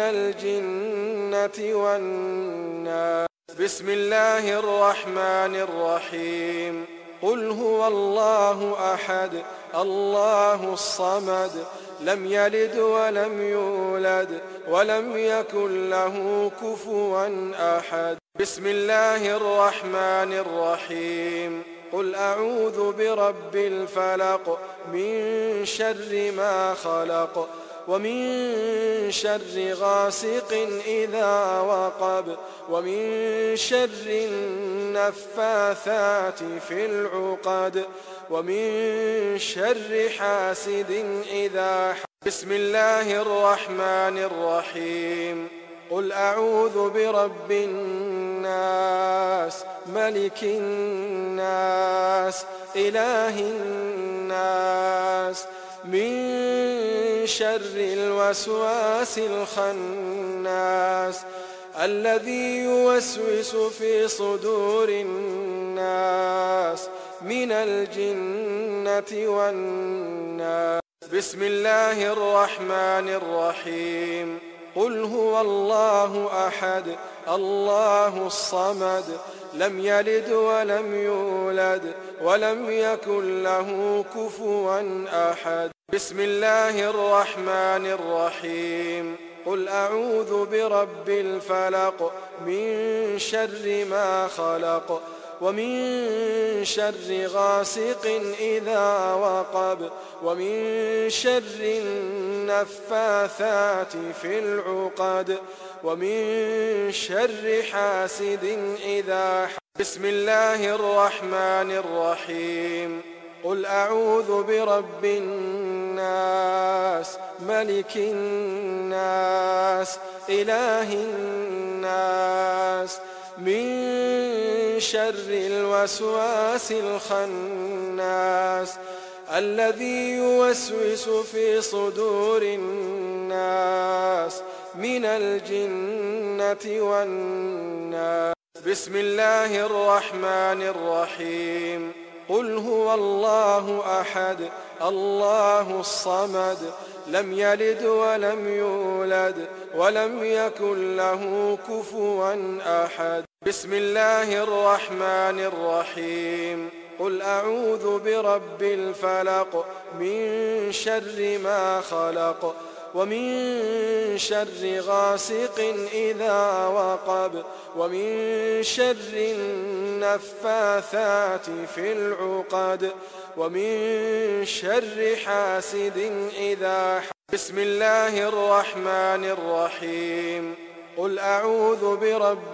الجنة والناس. بسم الله الرحمن الرحيم. قل هو الله أحد الله الصمد لم يلد ولم يولد ولم يكن له كفوا أحد. بسم الله الرحمن الرحيم. قل أعوذ برب الفلق من شر ما خلق ومن شر غاسق إذا وقب ومن شر النفاثات في العقد ومن شر حاسد إذا حسد. بسم الله الرحمن الرحيم. قل أعوذ برب الناس ملك الناس إله الناس من شر الوسواس الخناس الذي يوسوس في صدور الناس من الجنة والناس. بسم الله الرحمن الرحيم. قل هو الله أحد الله الصمد لم يلد ولم يولد ولم يكن له كفوا أحد. بسم الله الرحمن الرحيم. قل أعوذ برب الفلق من شر ما خلق ومن شر غاسق إذا وقب ومن شر النفاثات في العقد ومن شر حاسد إذا حسد. بسم الله الرحمن الرحيم. قل أعوذ برب الناس ملك الناس إله الناس من شر الوسواس الخناس الذي يوسوس في صدور الناس من الجنة والناس. بسم الله الرحمن الرحيم. قل هو الله أحد الله الصمد لم يلد ولم يولد ولم يكن له كفوا أحد. بسم الله الرحمن الرحيم. قل أعوذ برب الفلق من شر ما خلق ومن شر غاسق إذا وقب ومن شر النفاثات في العقد ومن شر حاسد إذا حسد. بسم الله الرحمن الرحيم. قل أعوذ برب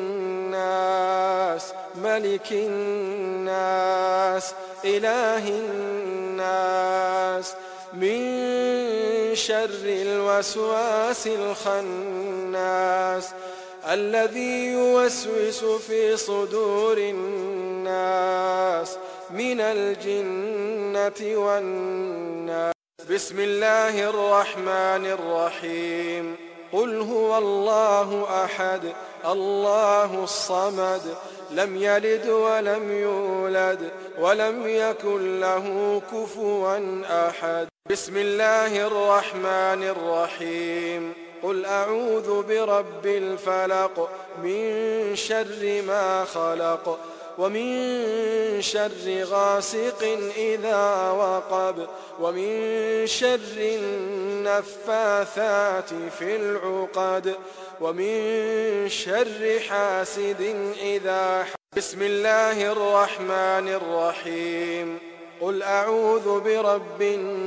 الناس ملك الناس إله الناس من شر الوسواس الخناس الذي يوسوس في صدور الناس من الجنة والناس. بسم الله الرحمن الرحيم. قل هو الله أحد الله الصمد لم يلد ولم يولد ولم يكن له كفوا أحد. بسم الله الرحمن الرحيم. قل أعوذ برب الفلق من شر ما خلق ومن شر غاسق إذا وقب ومن شر النفاثات في العقد ومن شر حاسد إذا حسد. بسم الله الرحمن الرحيم. قل أعوذ برب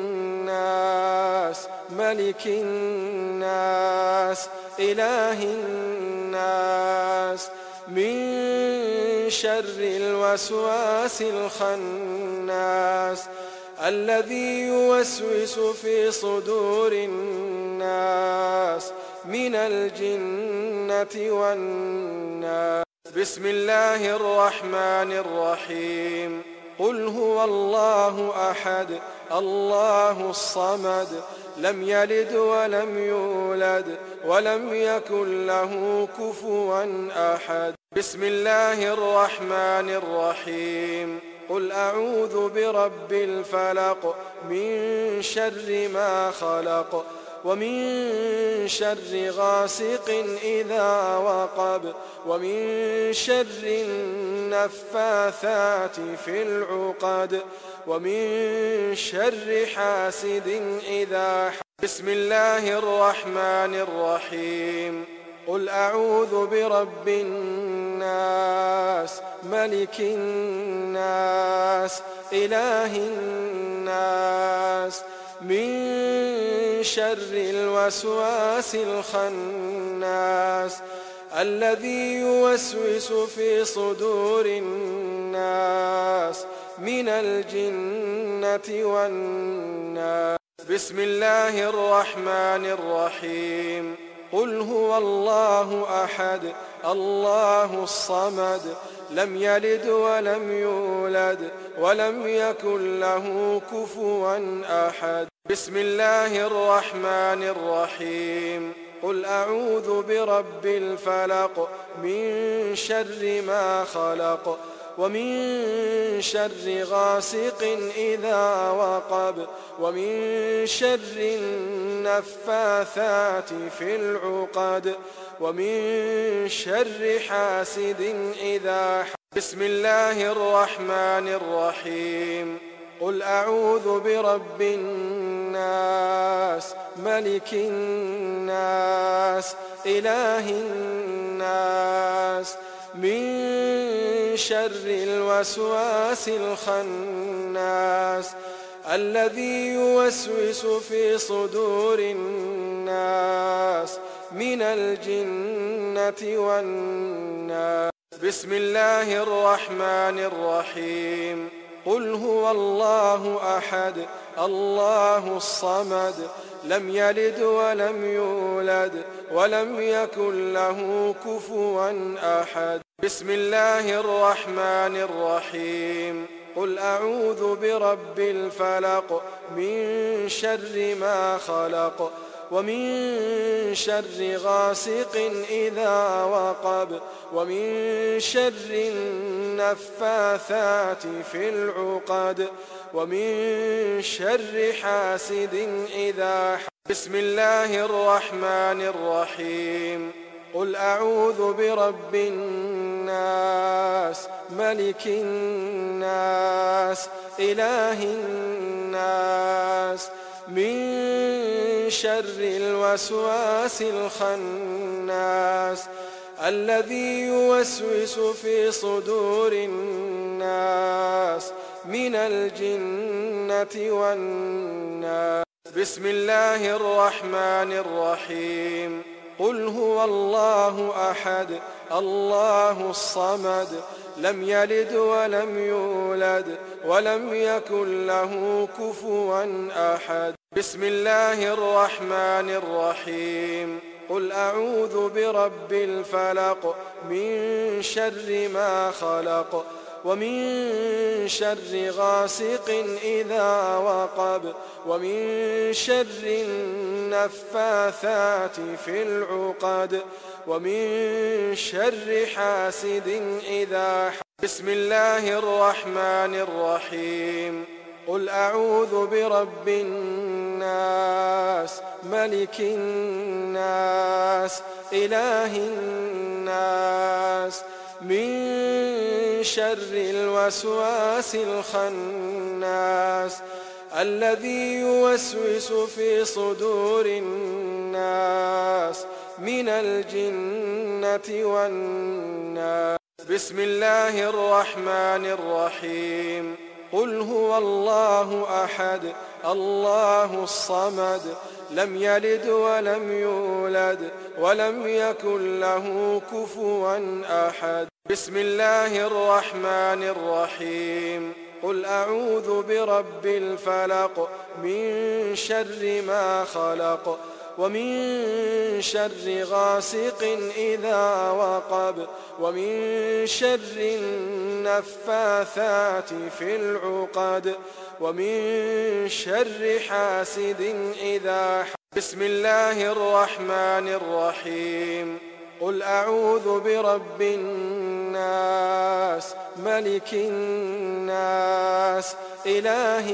الناس ملك الناس إله الناس من شر الوسواس الخناس الذي يوسوس في صدور الناس من الجنة والناس. بسم الله الرحمن الرحيم. قل هو الله أحد الله الصمد لم يلد ولم يولد ولم يكن له كفوا أحد. بسم الله الرحمن الرحيم. قل أعوذ برب الفلق من شر ما خلق ومن شر غاسق إذا وقب ومن شر النفاثات في العقد ومن شر حاسد إذا حسد. بسم الله الرحمن الرحيم. قل أعوذ برب الناس ملك الناس إله الناس من شر الوسواس الخناس الذي يوسوس في صدور الناس من الجنة والناس. بسم الله الرحمن الرحيم. قل هو الله أحد الله الصمد لم يلد ولم يولد ولم يكن له كفوا أحد. بسم الله الرحمن الرحيم. قل أعوذ برب الفلق من شر ما خلق ومن شر غاسق إذا وقب ومن شر النفاثات في العقد ومن شر حاسد إذا حسد. بسم الله الرحمن الرحيم. قل أعوذ برب الناس ملك الناس إله الناس من شر الوسواس الخناس الذي يوسوس في صدور الناس من الجنة والناس. بسم الله الرحمن الرحيم. قل هو الله أحد الله الصمد لم يلد ولم يولد ولم يكن له كفوا أحد. بسم الله الرحمن الرحيم. قل أعوذ برب الفلق من شر ما خلق ومن شر غاسق إذا وقب ومن شر النفاثات في العقد ومن شر حاسد إذا حسد. بسم الله الرحمن الرحيم. قل أعوذ برب الناس ملك الناس إله الناس من شر الوسواس الخناس الذي يوسوس في صدور الناس من الجنة والناس. بسم الله الرحمن الرحيم. قل هو الله أحد الله الصمد لم يلد ولم يولد ولم يكن له كفوا أحد. بسم الله الرحمن الرحيم. قل أعوذ برب الفلق من شر ما خلق ومن شر غاسق إذا وقب ومن شر النفاثات في العقد ومن شر حاسد إذا حسد. بسم الله الرحمن الرحيم. قل أعوذ برب الناس ملك الناس إله الناس من شر الوسواس الخناس الذي يوسوس في صدور الناس من الجنة والناس. بسم الله الرحمن الرحيم. قل هو الله أحد الله الصمد لم يلد ولم يولد ولم يكن له كفوا أحد. بسم الله الرحمن الرحيم. قل أعوذ برب الفلق من شر ما خلق ومن شر غاسق إذا وقب ومن شر النفاثات في العقد ومن شر حاسد إذا حسد. بسم الله الرحمن الرحيم. قل أعوذ برب الناس ملك الناس إله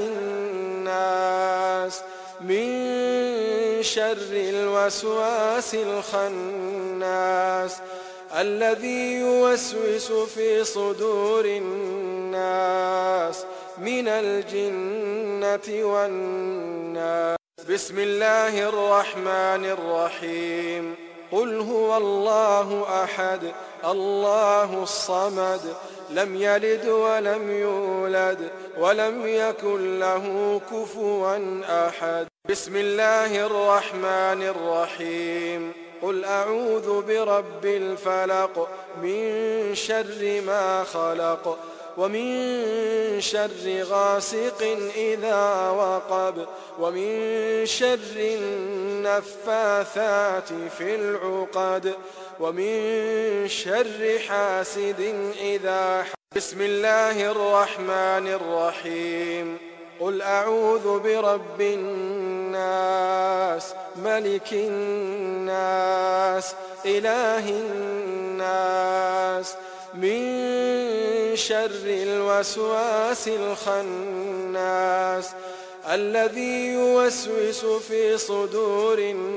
الناس من شر الوسواس الخناس الذي يوسوس في صدور الناس من الجنة والناس. بسم الله الرحمن الرحيم. قل هو الله أحد الله الصمد لم يلد ولم يولد ولم يكن له كفوا أحد. بسم الله الرحمن الرحيم. قل أعوذ برب الفلق من شر ما خلق ومن شر غاسق إذا وقب ومن شر النفاثات في العقد ومن شر حاسد إذا حسد. بسم الله الرحمن الرحيم. قل أعوذ برب الناس ملك الناس إله الناس من شر الوسواس الخناس الذي يوسوس في صدور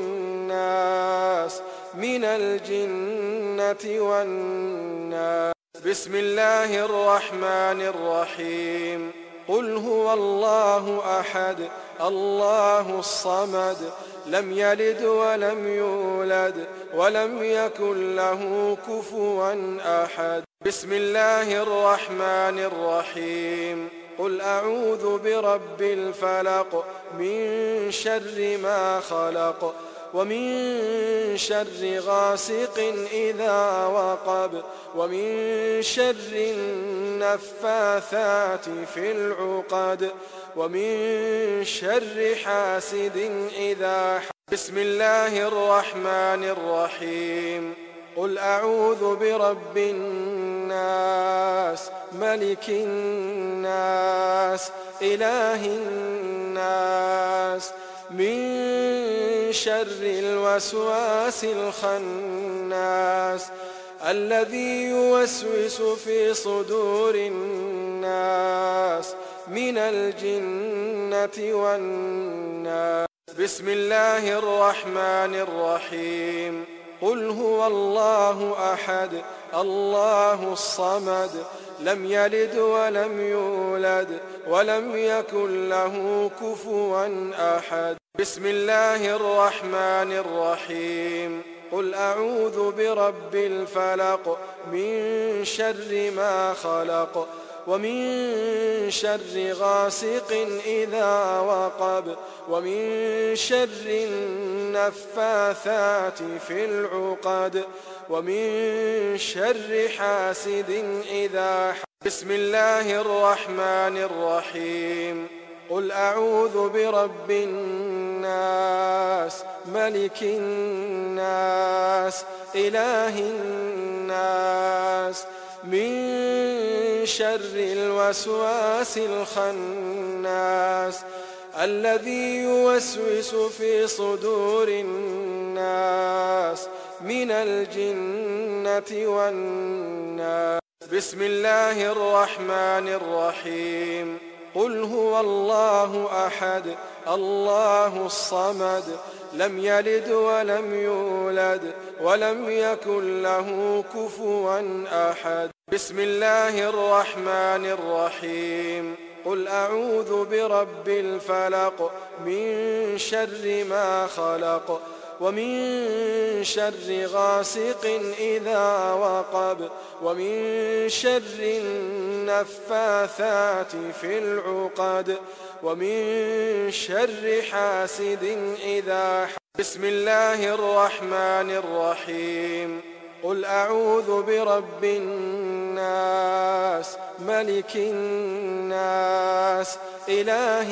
الناس من الجنة والناس. بسم الله الرحمن الرحيم. قل هو الله أحد الله الصمد لم يلد ولم يولد ولم يكن له كفوا أحد. بسم الله الرحمن الرحيم. قل أعوذ برب الفلق من شر ما خلق ومن شر غاسق إذا وقب ومن شر النفاثات في العقد ومن شر حاسد إذا حسد. بسم الله الرحمن الرحيم. قل أعوذ برب الناس ملك الناس إله الناس من شر الوسواس الخناس الذي يوسوس في صدور الناس من الجنة والناس. بسم الله الرحمن الرحيم. قل هو الله أحد الله الصمد لم يلد ولم يولد ولم يكن له كفوا أحد. بسم الله الرحمن الرحيم. قل أعوذ برب الفلق من شر ما خلق ومن شر غاسق إذا وقب ومن شر النفاثات في العقد ومن شر حاسد إذا حسد. بسم الله الرحمن الرحيم. قل أعوذ برب الناس ملك الناس إله الناس من شر الوسواس الخناس الذي يوسوس في صدور الناس من الجنة والناس. بسم الله الرحمن الرحيم. قل هو الله أحد الله الصمد لم يلد ولم يولد ولم يكن له كفوا أحد. بسم الله الرحمن الرحيم. قل أعوذ برب الفلق من شر ما خلق ومن شر غاسق إذا وقب ومن شر النفاثات في العقد ومن شر حاسد إذا حسد. بسم الله الرحمن الرحيم. قل أعوذ برب الناس ملك الناس إله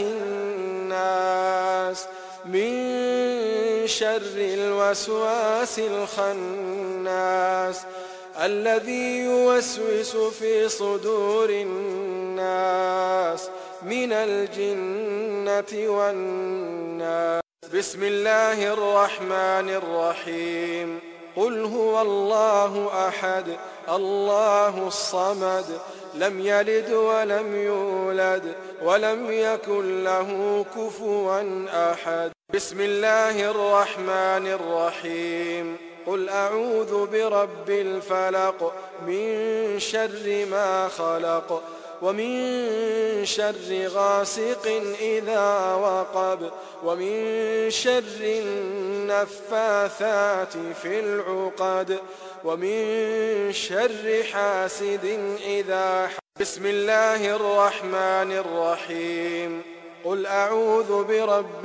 الناس من شر الوسواس الخناس الذي يوسوس في صدور الناس من الجنة والناس. بسم الله الرحمن الرحيم. قل هو الله أحد الله الصمد لم يلد ولم يولد ولم يكن له كفوا أحد. بسم الله الرحمن الرحيم. قل أعوذ برب الفلق من شر ما خلق ومن شر غاسق إذا وقب ومن شر النفاثات في العقد ومن شر حاسد إذا حسد. بسم الله الرحمن الرحيم. قل أعوذ برب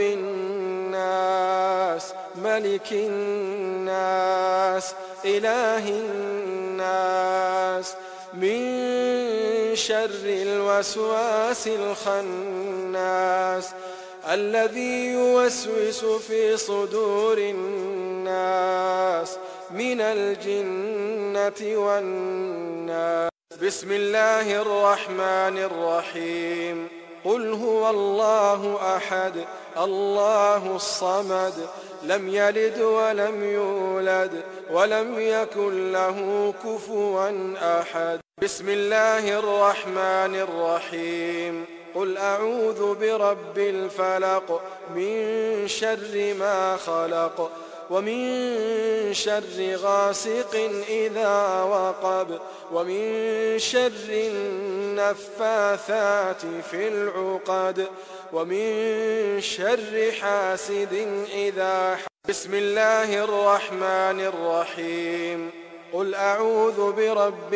الناس ملك الناس إله الناس من شر الوسواس الخناس الذي يوسوس في صدور الناس من الجنة والناس. بسم الله الرحمن الرحيم. قل هو الله أحد الله الصمد لم يلد ولم يولد ولم يكن له كفوا أحد. بسم الله الرحمن الرحيم. قل أعوذ برب الفلق من شر ما خلق ومن شر غاسق إذا وقب ومن شر النفاثات في العقد ومن شر حاسد إذا حسد. بسم الله الرحمن الرحيم. قل أعوذ برب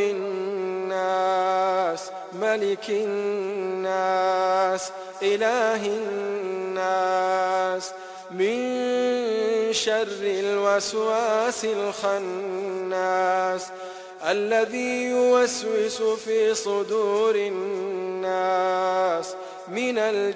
الناس ملك الناس إله الناس من شر الوسواس الخناس الذي يوسوس في صدور الناس من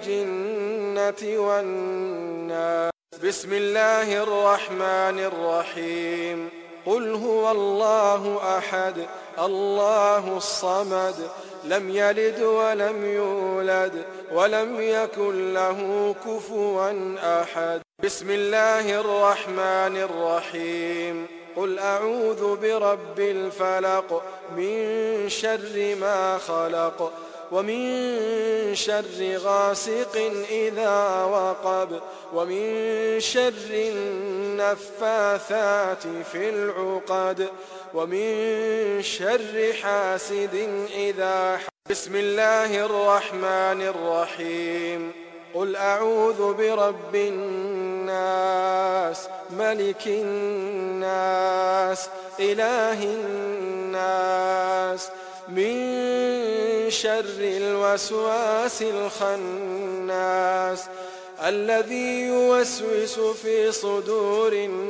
الجنة والناس. بسم الله الرحمن الرحيم. قل هو الله أحد الله الصمد لم يلد ولم يولد ولم يكن له كفوا أحد. بسم الله الرحمن الرحيم. قل أعوذ برب الفلق من شر ما خلق ومن شر غاسق إذا وقب ومن شر النفاثات في العقد ومن شر حاسد إذا حسد. بسم الله الرحمن الرحيم. قل أعوذ برب الناس ملك الناس إله الناس من شر الوسواس الخناس الذي يوسوس في صدور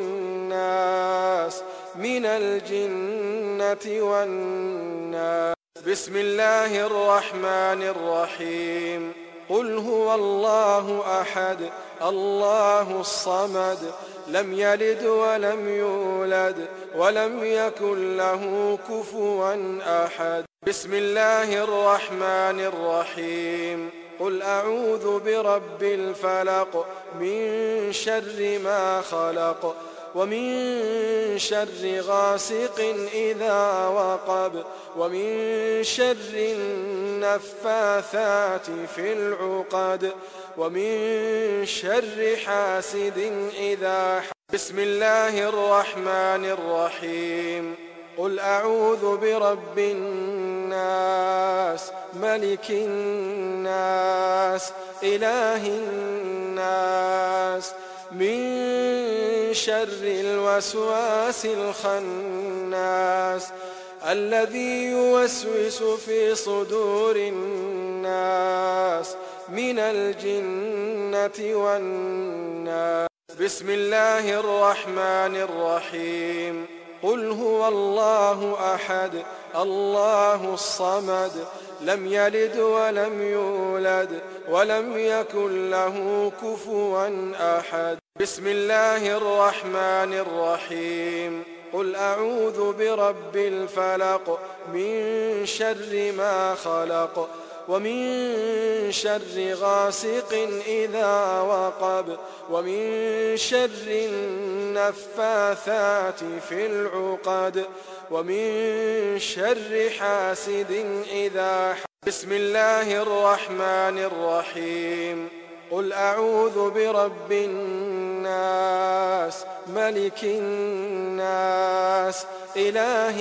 الناس من الجنة والناس. بسم الله الرحمن الرحيم. قل هو الله أحد الله الصمد لم يلد ولم يولد ولم يكن له كفوا أحد. بسم الله الرحمن الرحيم. قل أعوذ برب الفلق من شر ما خلق ومن شر غاسق إذا وقب ومن شر النفاثات في العقد ومن شر حاسد إذا حسد. بسم الله الرحمن الرحيم. قل أعوذ برب الناس ملك الناس إله الناس من شر الوسواس الخناس الذي يوسوس في صدور الناس من الجنة والناس. بسم الله الرحمن الرحيم. قل هو الله أحد الله الصمد لم يلد ولم يولد ولم يكن له كفوا أحد. بسم الله الرحمن الرحيم. قل أعوذ برب الفلق من شر ما خلق ومن شر غاسق إذا وقب ومن شر النفاثات في العقد ومن شر حاسد إذا حسد. بسم الله الرحمن الرحيم. قل أعوذ برب الناس ملك الناس إله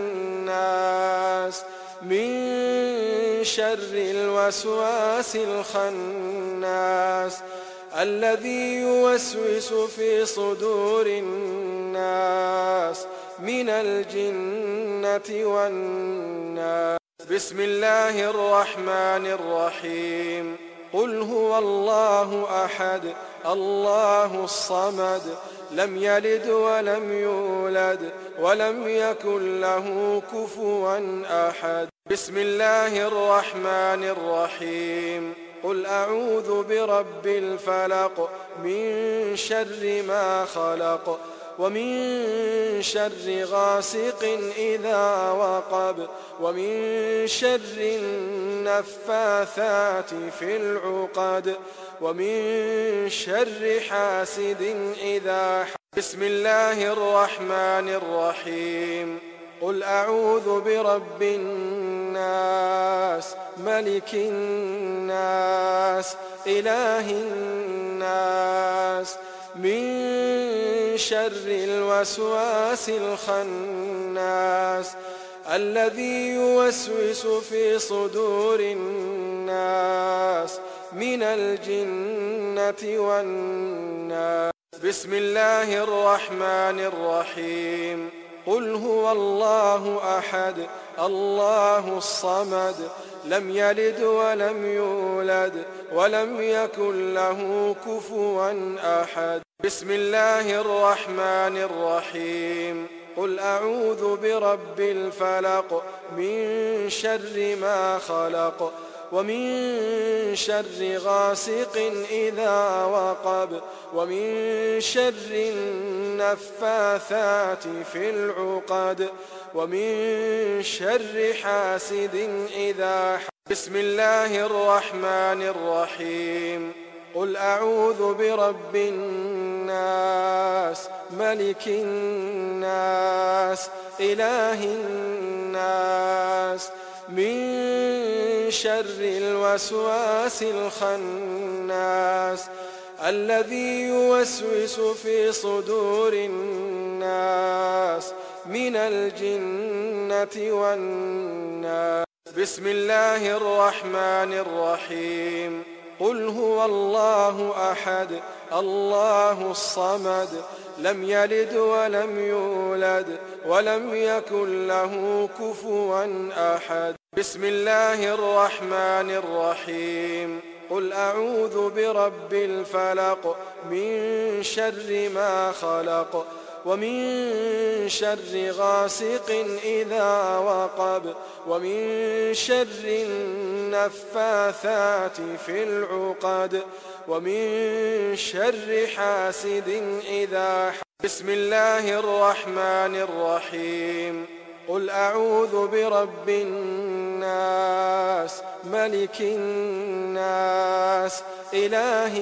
الناس من شر الوسواس الخناس الذي يوسوس في صدور الناس من الجنة والناس. بسم الله الرحمن الرحيم. قل هو الله أحد الله الصمد لم يلد ولم يولد ولم يكن له كفوا أحد. بسم الله الرحمن الرحيم. قل أعوذ برب الفلق من شر ما خلق ومن شر غاسق إذا وقب ومن شر النفاثات في العقد ومن شر حاسد إذا حسد. بسم الله الرحمن الرحيم قل أعوذ برب الناس ملك الناس إله الناس من شر الوسواس الخناس الذي يوسوس في صدور الناس من الجنة والناس بسم الله الرحمن الرحيم قل هو الله أحد الله الصمد لم يلد ولم يولد ولم يكن له كفوا أحد بسم الله الرحمن الرحيم قل أعوذ برب الفلق من شر ما خلق ومن شر غاسق إذا وقب ومن شر النفاثات في العقد ومن شر حاسد إذا حسد بسم الله الرحمن الرحيم قل أعوذ برب الناس ملك الناس إله الناس من شر الوسواس الخناس الذي يوسوس في صدور الناس من الجنة والناس بسم الله الرحمن الرحيم قل هو الله أحد الله الصمد لم يلد ولم يولد ولم يكن له كفوا أحد بسم الله الرحمن الرحيم قل أعوذ برب الفلق من شر ما خلق ومن شر غاسق إذا وقب ومن شر النفاثات في العقد ومن شر حاسد إذا حسد بسم الله الرحمن الرحيم قل أعوذ برب الناس ملك الناس إله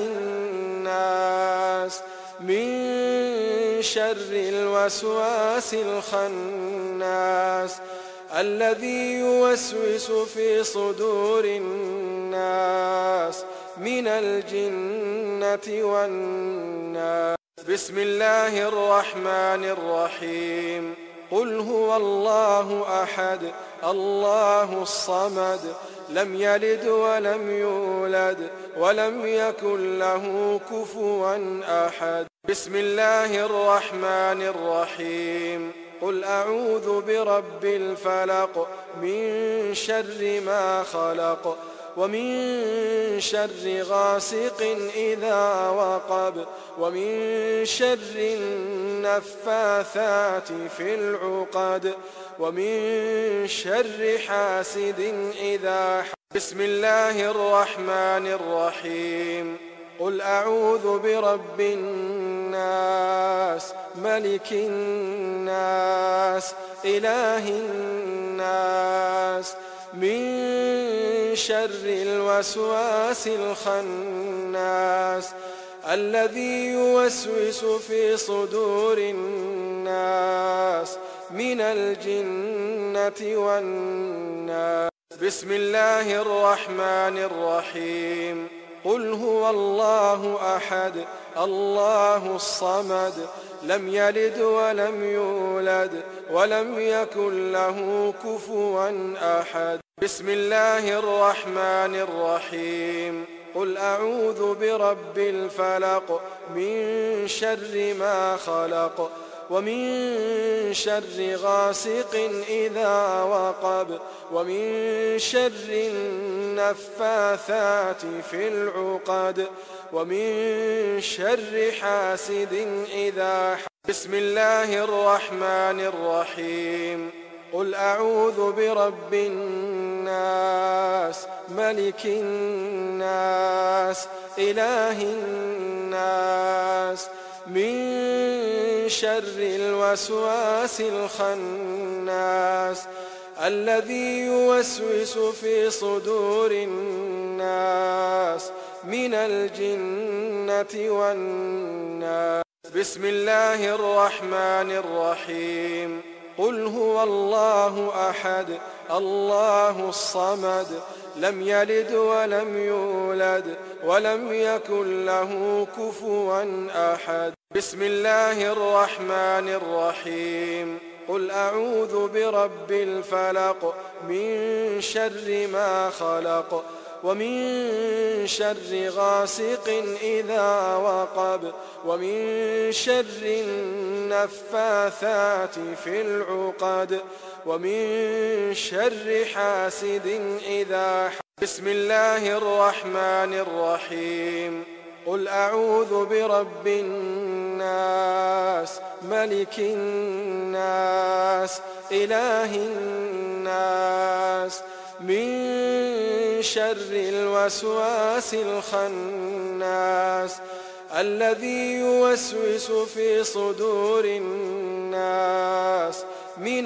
الناس من شر الوسواس الخناس الذي يوسوس في صدور الناس من الجنة والناس بسم الله الرحمن الرحيم قل هو الله أحد الله الصمد لم يلد ولم يولد ولم يكن له كفوا أحد بسم الله الرحمن الرحيم قل أعوذ برب الفلق من شر ما خلق ومن شر غاسق إذا وقب ومن شر النفاثات في العقد ومن شر حاسد إذا حسد بسم الله الرحمن الرحيم قل أعوذ برب الناس ملك الناس إله الناس من شر الوسواس الخناس الذي يوسوس في صدور الناس من الجنة والناس بسم الله الرحمن الرحيم قل هو الله أحد الله الصمد لم يلد ولم يولد ولم يكن له كفوا أحد بسم الله الرحمن الرحيم قل أعوذ برب الفلق من شر ما خلق ومن شر غاسق إذا وقب ومن شر النفاثات في العقد ومن شر حاسد إذا حسد بسم الله الرحمن الرحيم قل أعوذ برب الناس ملك الناس إله الناس من شر الوسواس الخناس الذي يوسوس في صدور الناس من الجنة والناس بسم الله الرحمن الرحيم قل هو الله أحد الله الصمد لم يلد ولم يولد ولم يكن له كفوا أحد بسم الله الرحمن الرحيم قل أعوذ برب الفلق من شر ما خلق ومن شر غاسق إذا وقب ومن شر النفاثات في العقد ومن شر حاسد إذا بسم الله الرحمن الرحيم قل أعوذ برب الناس ملك الناس إله الناس من شر الوسواس الخناس الذي يوسوس في صدور الناس من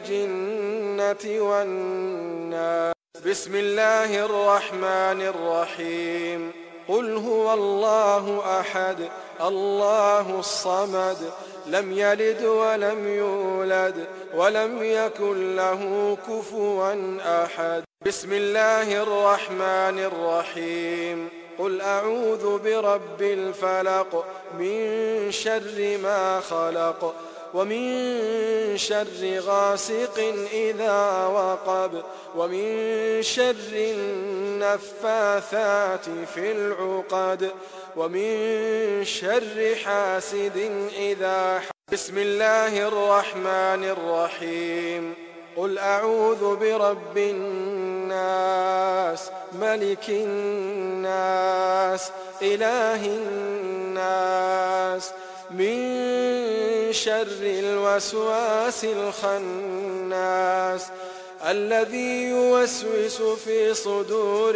الجنة والناس بسم الله الرحمن الرحيم قل هو الله أحد الله الصمد لم يلد ولم يولد ولم يكن له كفوا أحد بسم الله الرحمن الرحيم قل أعوذ برب الفلق من شر ما خلق ومن شر غاسق إذا وقب ومن شر النفاثات في العقد ومن شر حاسد إذا بسم الله الرحمن الرحيم قل أعوذ برب الناس ملك الناس إله الناس من شر الوسواس الخناس الذي يوسوس في صدور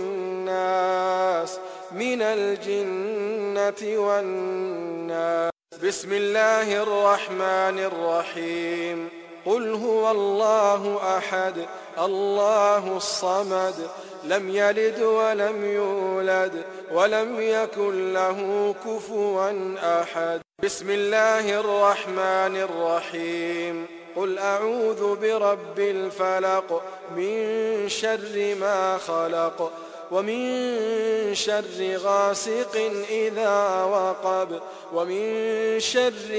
الناس من الجنة والناس بسم الله الرحمن الرحيم قل هو الله أحد الله الصمد لم يلد ولم يولد ولم يكن له كفوا أحد بسم الله الرحمن الرحيم قل أعوذ برب الفلق من شر ما خلق ومن شر غاسق إذا وقب ومن شر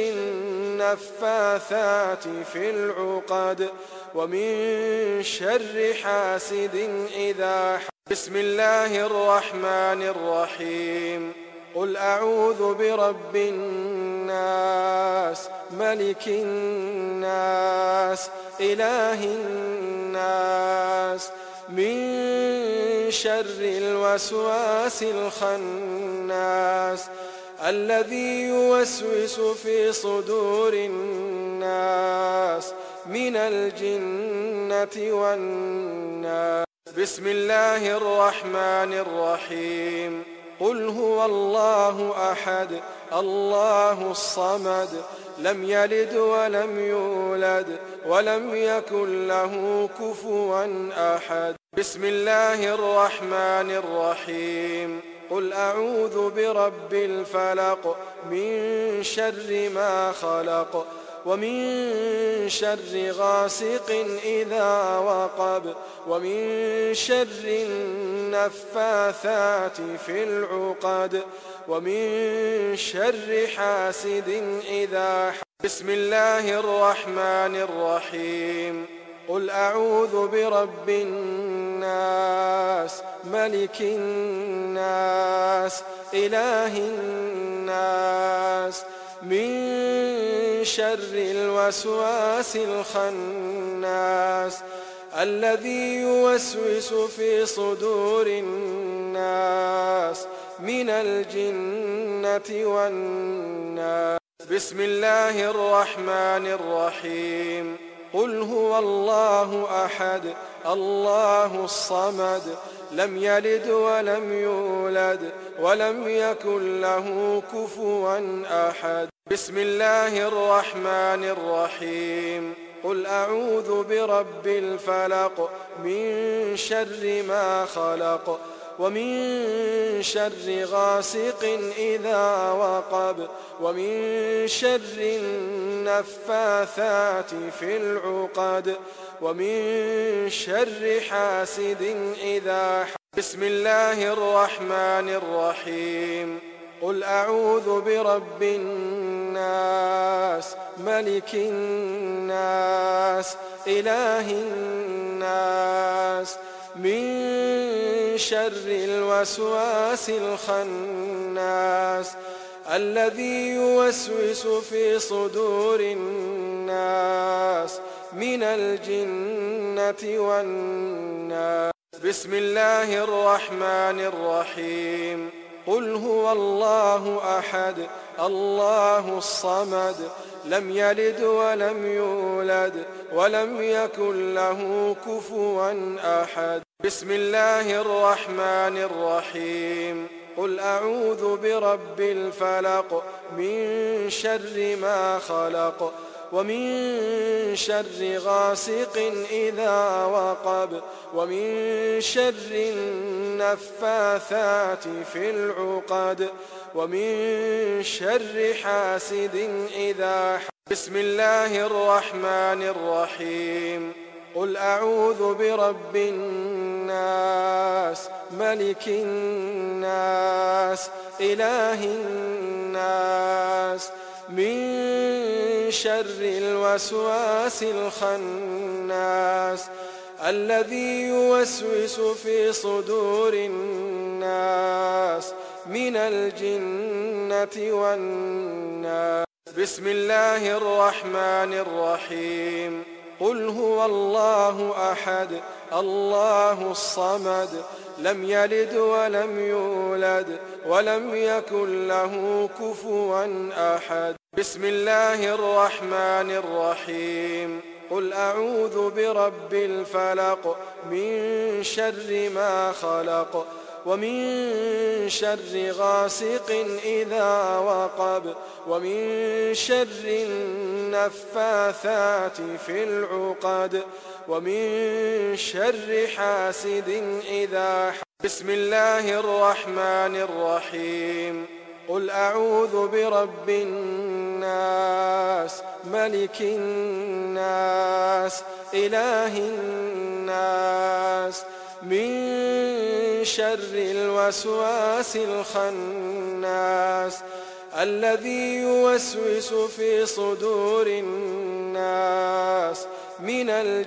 النفاثات في العقد ومن شر حاسد إذا بسم الله الرحمن الرحيم قل أعوذ برب الناس ملك الناس إله الناس من شر الوسواس الخناس الذي يوسوس في صدور الناس من الجنة والناس بسم الله الرحمن الرحيم قل هو الله أحد الله الصمد لم يلد ولم يولد ولم يكن له كفوا أحد بسم الله الرحمن الرحيم قل أعوذ برب الفلق من شر ما خلق ومن شر غاسق إذا وقب ومن شر النفاثات في العقد ومن شر حاسد إذا بسم الله الرحمن الرحيم قل أعوذ برب الناس ملك الناس إله الناس من شر الوسواس الخناس الذي يوسوس في صدور الناس من الجنة والناس بسم الله الرحمن الرحيم قل هو الله أحد الله الصمد لم يلد ولم يولد ولم يكن له كفوا أحد بسم الله الرحمن الرحيم قل أعوذ برب الفلق من شر ما خلق ومن شر غاسق إذا وقب ومن شر النفاثات في العقد ومن شر حاسد إذا حسد. بسم الله الرحمن الرحيم. قل أعوذ برب الناس ملك الناس إله الناس من شر الوسواس الخناس الذي يوسوس في صدور الناس من الجنة والناس. بسم الله الرحمن الرحيم. قل هو الله أحد الله الصمد لم يلد ولم يولد ولم يكن له كفوا أحد. بسم الله الرحمن الرحيم. قل أعوذ برب الفلق من شر ما خلق ومن شر غاسق إذا وقب ومن شر النفاثات في العقد ومن شر حاسد إذا حسد. بسم الله الرحمن الرحيم. قل أعوذ برب الناس ملك الناس إله الناس من شر الوسواس الخناس الذي يوسوس في صدور الناس من الجنة والناس. بسم الله الرحمن الرحيم. قل هو الله أحد الله الصمد لم يلد ولم يولد ولم يكن له كفوا أحد. بسم الله الرحمن الرحيم. قل أعوذ برب الفلق من شر ما خلق ومن شر غاسق إذا وقب ومن شر النفاثات في العقد ومن شر حاسد إذا حسد. بسم الله الرحمن الرحيم. قل أعوذ برب الناس ملك الناس إله الناس من شر الوسواس الخناس الذي يوسوس في صدور الناس من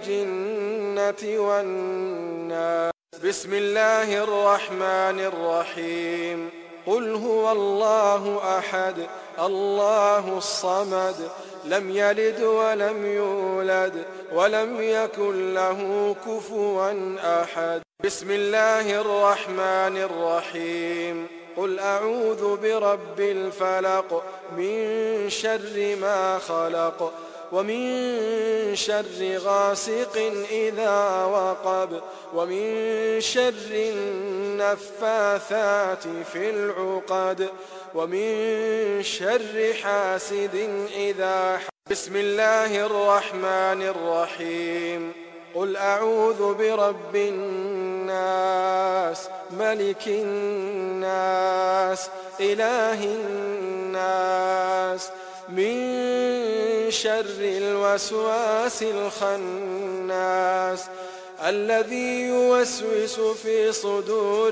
الجنة والناس. بسم الله الرحمن الرحيم. قل هو الله أحد الله الصمد لم يلد ولم يولد ولم يكن له كفوا أحد. بسم الله الرحمن الرحيم. قل أعوذ برب الفلق من شر ما خلق ومن شر غاسق إذا وقب ومن شر النفاثات في العقد ومن شر حاسد إذا حسد. بسم الله الرحمن الرحيم. قل أعوذ برب الناس ملك الناس إله الناس من شر الوسواس الخناس الذي يوسوس في صدور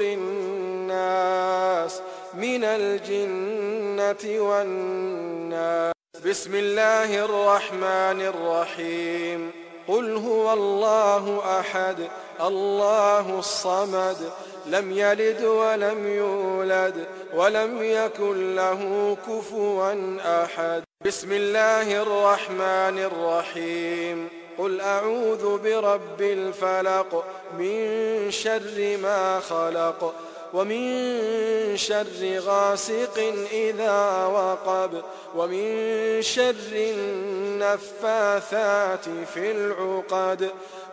الناس من الجنة والناس. بسم الله الرحمن الرحيم. قل هو الله أحد الله الصمد لم يلد ولم يولد ولم يكن له كفوا أحد. بسم الله الرحمن الرحيم. قل أعوذ برب الفلق من شر ما خلق ومن شر غاسق إذا وقب ومن شر النفاثات في العقد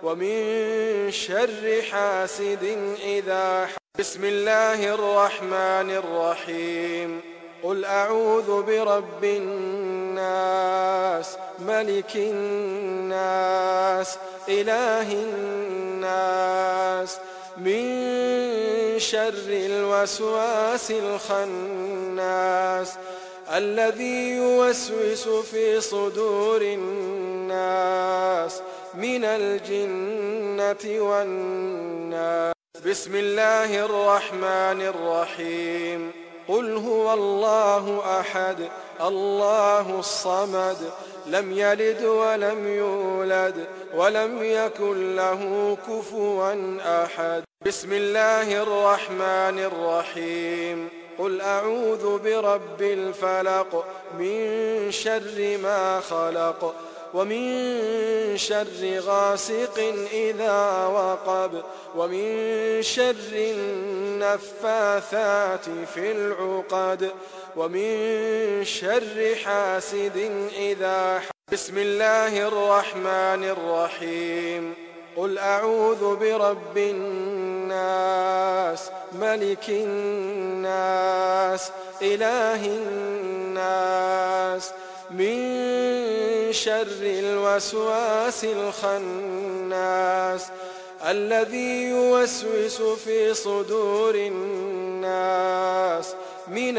ومن شر حاسد إذا حسد. بسم الله الرحمن الرحيم. قل أعوذ برب الناس ملك الناس إله الناس من شر الوسواس الخناس الذي يوسوس في صدور الناس من الجنة والناس. بسم الله الرحمن الرحيم. قل هو الله أحد الله الصمد لم يلد ولم يولد ولم يكن له كفوا أحد. بسم الله الرحمن الرحيم. قل أعوذ برب الفلق من شر ما خلق ومن شر غاسق إذا وقب ومن شر النفاثات في العقد ومن شر حاسد إذا حسد. بسم الله الرحمن الرحيم. قل أعوذ برب الناس ملك الناس إله الناس من شر الوسواس الخناس الذي يوسوس في صدور الناس من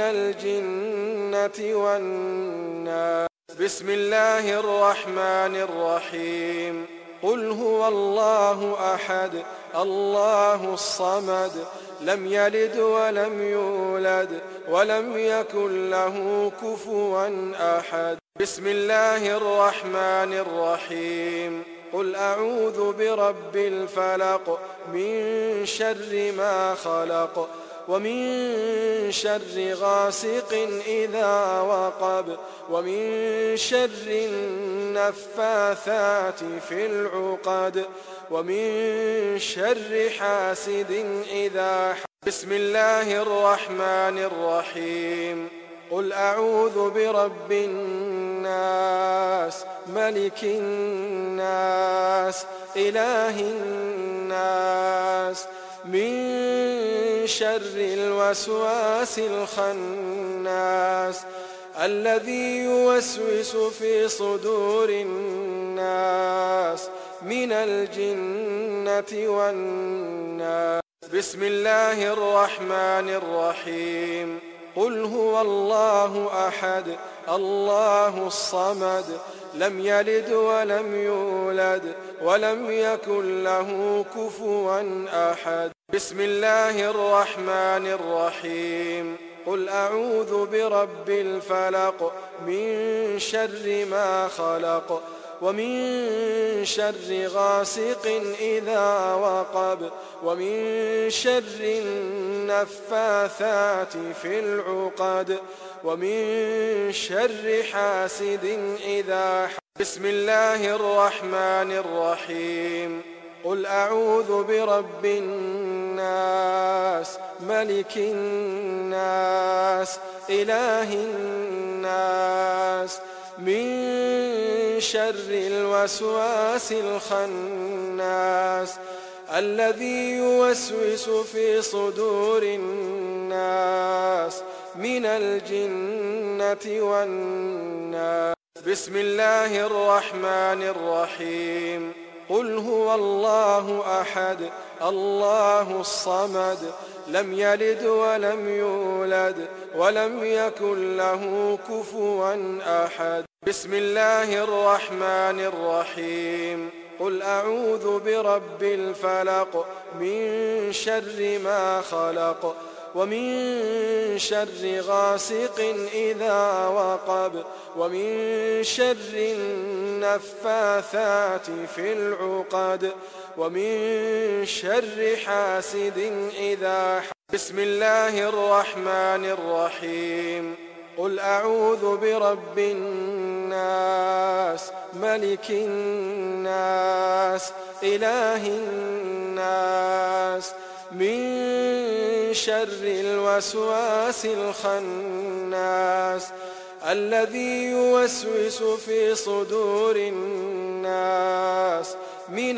الجنة والناس. بسم الله الرحمن الرحيم. قل هو الله أحد الله الصمد لم يلد ولم يولد ولم يكن له كفوا أحد. بسم الله الرحمن الرحيم. قل أعوذ برب الفلق من شر ما خلق ومن شر غاسق إذا وقب ومن شر النفاثات في العقد ومن شر حاسد إذا حسد. بسم الله الرحمن الرحيم. قل أعوذ برب الناس ملك الناس إله الناس من شر الوسواس الخناس الذي يوسوس في صدور الناس من الجنة والناس. بسم الله الرحمن الرحيم. قل هو الله أحد الله الصمد لم يلد ولم يولد ولم يكن له كفوا أحد. بسم الله الرحمن الرحيم. قل أعوذ برب الفلق من شر ما خلق ومن شر غاسق إذا وقب ومن شر النفاثات في العقد ومن شر حاسد إذا حسد. بسم الله الرحمن الرحيم. قل أعوذ برب الناس ملك الناس إله الناس من شر الوسواس الخناس الذي يوسوس في صدور الناس من الجنة والناس. بسم الله الرحمن الرحيم. قل هو الله أحد الله الصمد لم يلد ولم يولد ولم يكن له كفوا أحد. بسم الله الرحمن الرحيم. قل أعوذ برب الفلق من شر ما خلق ومن شر غاسق إذا وقب ومن شر النفاثات في العقد ومن شر حاسد إذا حسد. بسم الله الرحمن الرحيم. قل أعوذ برب الناس ملك الناس إله الناس من شر الوسواس الخناس الذي يوسوس في صدور الناس من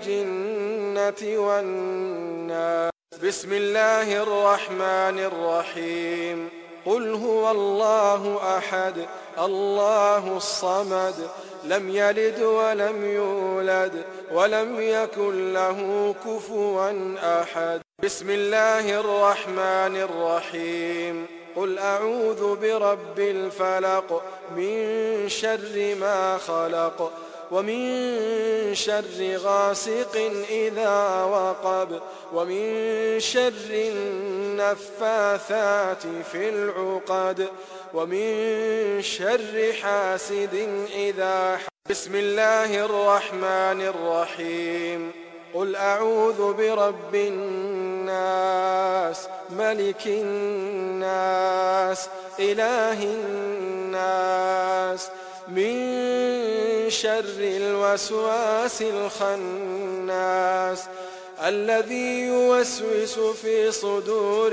الجنة والناس. بسم الله الرحمن الرحيم. قل هو الله أحد الله الصمد لم يلد ولم يولد ولم يكن له كفوا أحد. بسم الله الرحمن الرحيم. قل أعوذ برب الفلق من شر ما خلق ومن شر غاسق إذا وقب ومن شر النفاثات في العقد ومن شر حاسد إذا حسد. بسم الله الرحمن الرحيم. قل أعوذ برب الناس ملك الناس إله الناس من شر الوسواس الخناس الذي يوسوس في صدور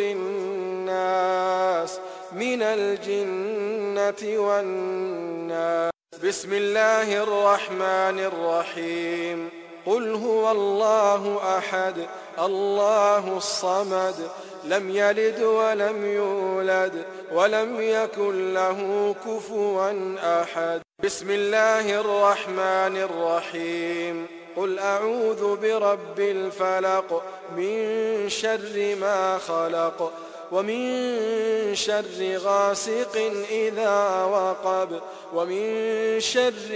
الناس من الجنة والناس. بسم الله الرحمن الرحيم. قل هو الله أحد الله الصمد لم يلد ولم يولد ولم يكن له كفوا أحد. بسم الله الرحمن الرحيم. قل أعوذ برب الفلق من شر ما خلق ومن شر غاسق إذا وقب ومن شر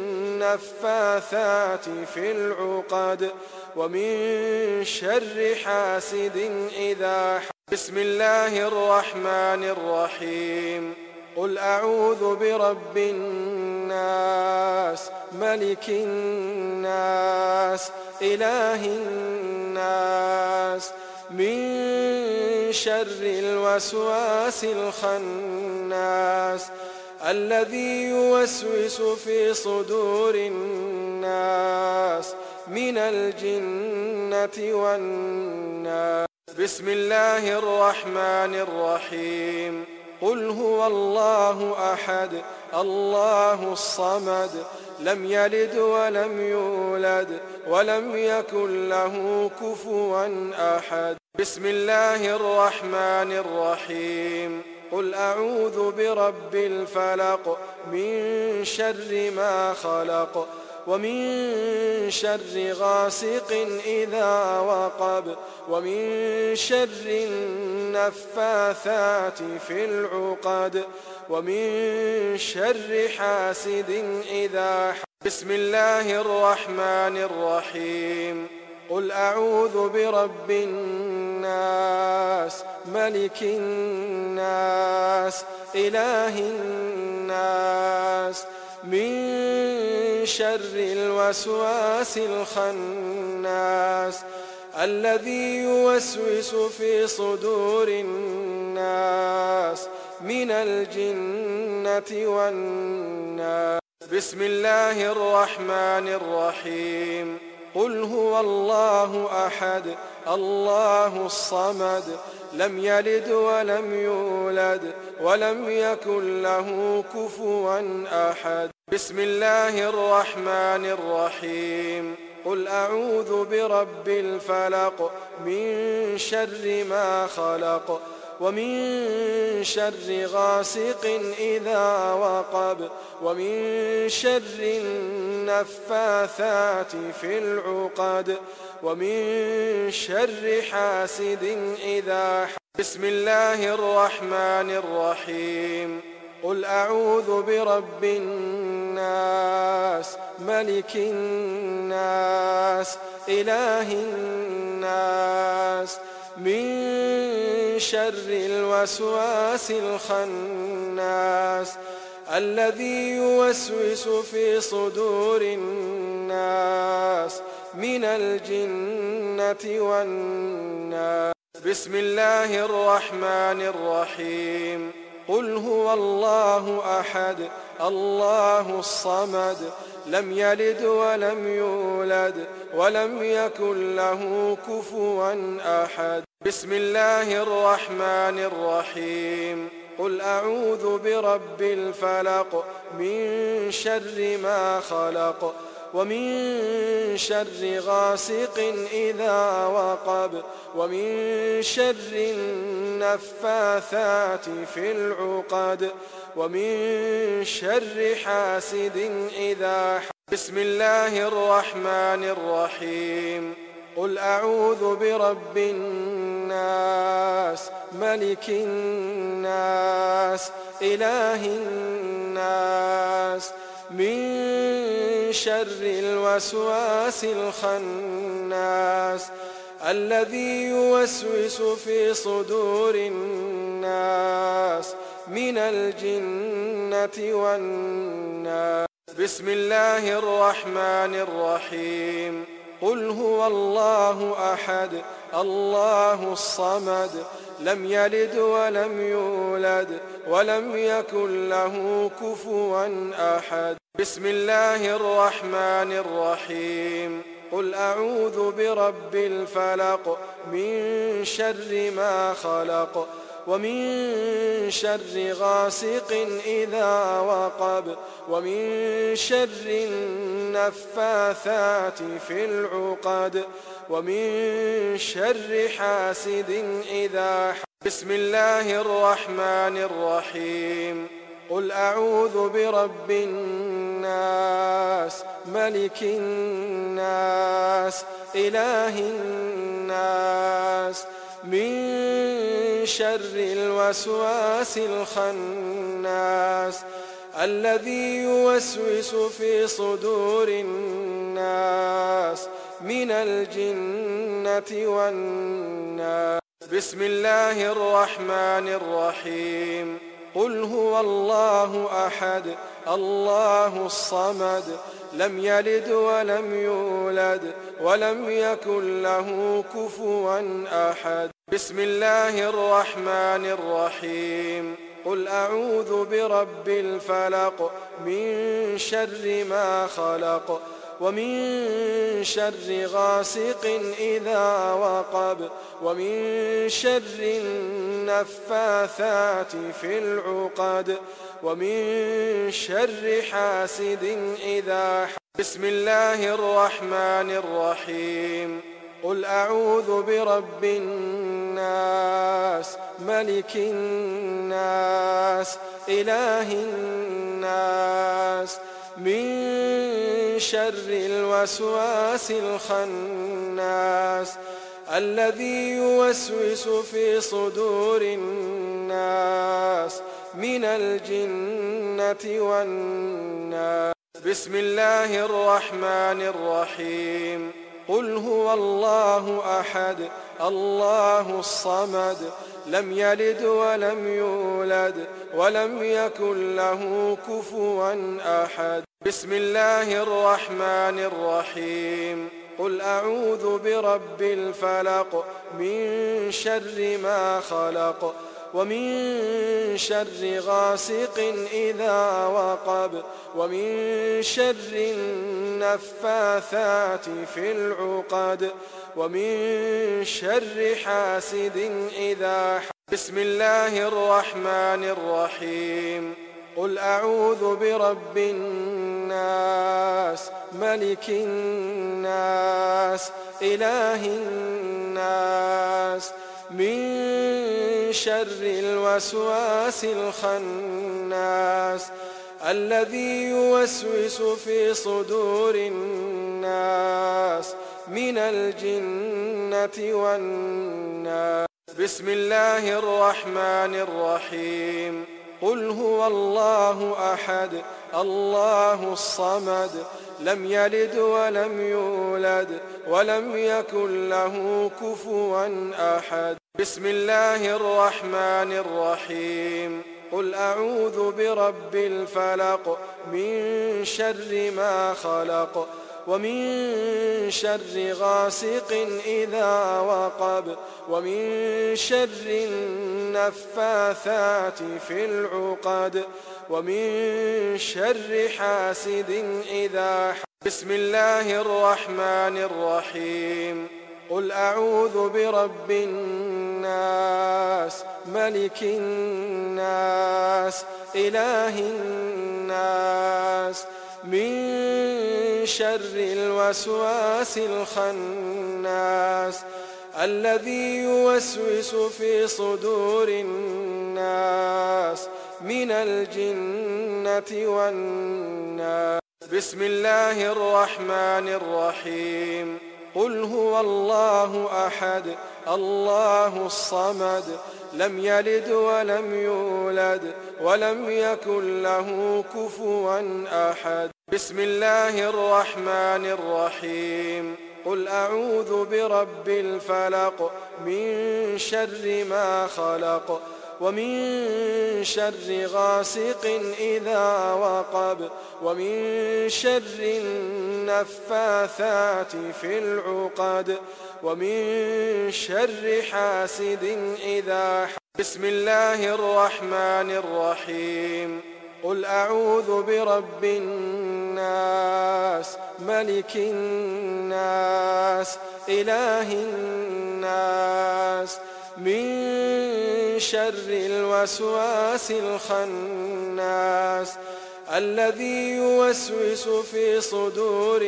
النفاثات في العقد ومن شر حاسد إذا حسد. بسم الله الرحمن الرحيم. قل أعوذ برب الناس ملك الناس إله الناس من شر الوسواس الخناس الذي يوسوس في صدور الناس من الجنة والناس. بسم الله الرحمن الرحيم. قل هو الله أحد الله الصمد لم يلد ولم يولد ولم يكن له كفوا أحد. بسم الله الرحمن الرحيم. قل أعوذ برب الفلق من شر ما خلق ومن شر غاسق إذا وقب ومن شر النفاثات في العقد ومن شر حاسد إذا حسد. بسم الله الرحمن الرحيم. قل أعوذ برب الناس ملك الناس إله الناس من شر الوسواس الخناس الذي يوسوس في صدور الناس من الجنة والناس. بسم الله الرحمن الرحيم. قل هو الله أحد الله الصمد لم يلد ولم يولد ولم يكن له كفوا أحد. بسم الله الرحمن الرحيم. قل أعوذ برب الفلق من شر ما خلق ومن شر غاسق إذا وقب ومن شر النفاثات في العقد ومن شر حاسد إذا حسد. بسم الله الرحمن الرحيم. قل أعوذ برب الناس ملك الناس إله الناس من شر الوسواس الخناس الذي يوسوس في صدور الناس من الجنة والناس. بسم الله الرحمن الرحيم. قل هو الله أحد الله الصمد لم يلد ولم يولد ولم يكن له كفوا أحد. بسم الله الرحمن الرحيم. قل أعوذ برب الفلق من شر ما خلق ومن شر غاسق إذا وقب ومن شر النفاثات في العقد ومن شر حاسد إذا حسد. بسم الله الرحمن الرحيم. قل أعوذ برب الناس ملك الناس إله الناس من شر الوسواس الخناس الذي يوسوس في صدور الناس من الجنة والناس. بسم الله الرحمن الرحيم. قل هو الله أحد الله الصمد لم يلد ولم يولد ولم يكن له كفوا أحد. بسم الله الرحمن الرحيم. قل أعوذ برب الفلق من شر ما خلق ومن شر غاسق إذا وقب ومن شر النفاثات في العقد ومن شر حاسد إذا حسد. بسم الله الرحمن الرحيم. قل أعوذ برب الناس ملك الناس إله الناس من شر الوسواس الخناس الذي يوسوس في صدور الناس من الجنة والناس. بسم الله الرحمن الرحيم. قل هو الله أحد الله الصمد لم يلد ولم يولد ولم يكن له كفوا أحد. بسم الله الرحمن الرحيم. قل أعوذ برب الفلق من شر ما خلق ومن شر غاسق إذا وقب ومن شر النفاثات في العقد ومن شر حاسد إذا حسد. بسم الله الرحمن الرحيم. قل أعوذ برب الناس ملك الناس إله الناس من شر الوسواس الخناس الذي يوسوس في صدور الناس من الجنة والناس. بسم الله الرحمن الرحيم. قل هو الله أحد الله الصمد لم يلد ولم يولد ولم يكن له كفوا أحد. بسم الله الرحمن الرحيم. قل أعوذ برب الفلق من شر ما خلق ومن شر غاسق إذا وقب ومن شر النفاثات في العقد ومن شر حاسد إذا حسد. بسم الله الرحمن الرحيم. قل أعوذ برب الناس ملك الناس إله الناس من شر الوسواس الخناس الذي يوسوس في صدور الناس من الجنة والناس. بسم الله الرحمن الرحيم. قل هو الله أحد الله الصمد لم يلد ولم يولد ولم يكن له كفوا أحد. بسم الله الرحمن الرحيم. قل أعوذ برب الفلق من شر ما خلق ومن شر غاسق إذا وقب ومن شر النفاثات في العقد ومن شر حاسد إذا حسد. بسم الله الرحمن الرحيم. قل أعوذ برب الناس ملك الناس إله الناس من شر الوسواس الخناس الذي يوسوس في صدور الناس من الجنة والناس. بسم الله الرحمن الرحيم. قل هو الله أحد الله الصمد لم يلد ولم يولد ولم يكن له كفوا أحد. بسم الله الرحمن الرحيم. قل أعوذ برب الفلق من شر ما خلق ومن شر غاسق إذا وقب ومن شر النفاثات في العقد ومن شر حاسد إذا حسد. بسم الله الرحمن الرحيم. قل أعوذ برب الناس ملك الناس إله الناس من شر الوسواس الخناس الذي يوسوس في صدور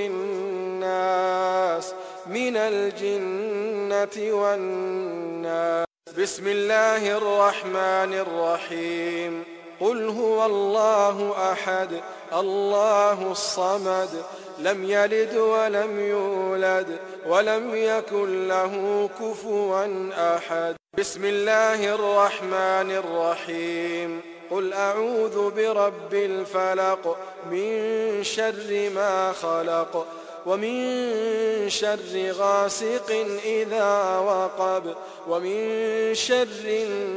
الناس من الجنة والناس. بسم الله الرحمن الرحيم. قل هو الله أحد الله الصمد لم يلد ولم يولد ولم يكن له كفوا أحد. بسم الله الرحمن الرحيم. قل أعوذ برب الفلق من شر ما خلق ومن شر غاسق إذا وقب ومن شر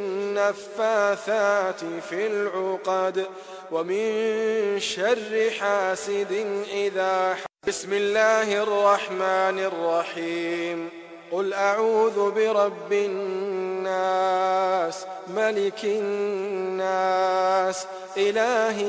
النفاثات في العقد ومن شر حاسد إذا حسد. بسم الله الرحمن الرحيم. قل أعوذ برب الناس ملك الناس إله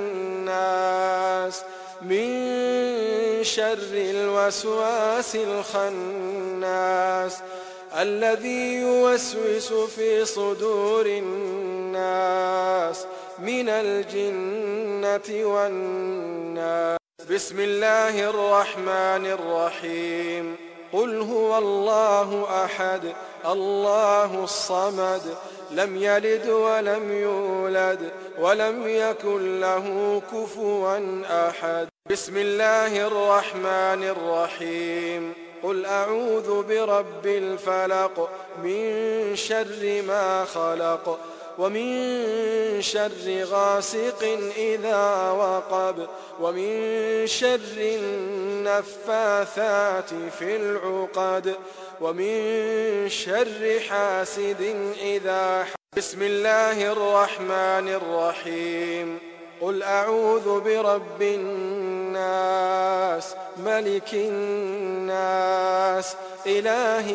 الناس من شر الوسواس الخناس الذي يوسوس في صدور الناس من الجنة والناس. بسم الله الرحمن الرحيم. قل هو الله أحد الله الصمد لم يلد ولم يولد ولم يكن له كفوا أحد. بسم الله الرحمن الرحيم. قل أعوذ برب الفلق من شر ما خلق ومن شر غاسق إذا وقب ومن شر النفاثات في العقد ومن شر حاسد إذا حسد. بسم الله الرحمن الرحيم. قل أعوذ برب الناس ملك الناس إله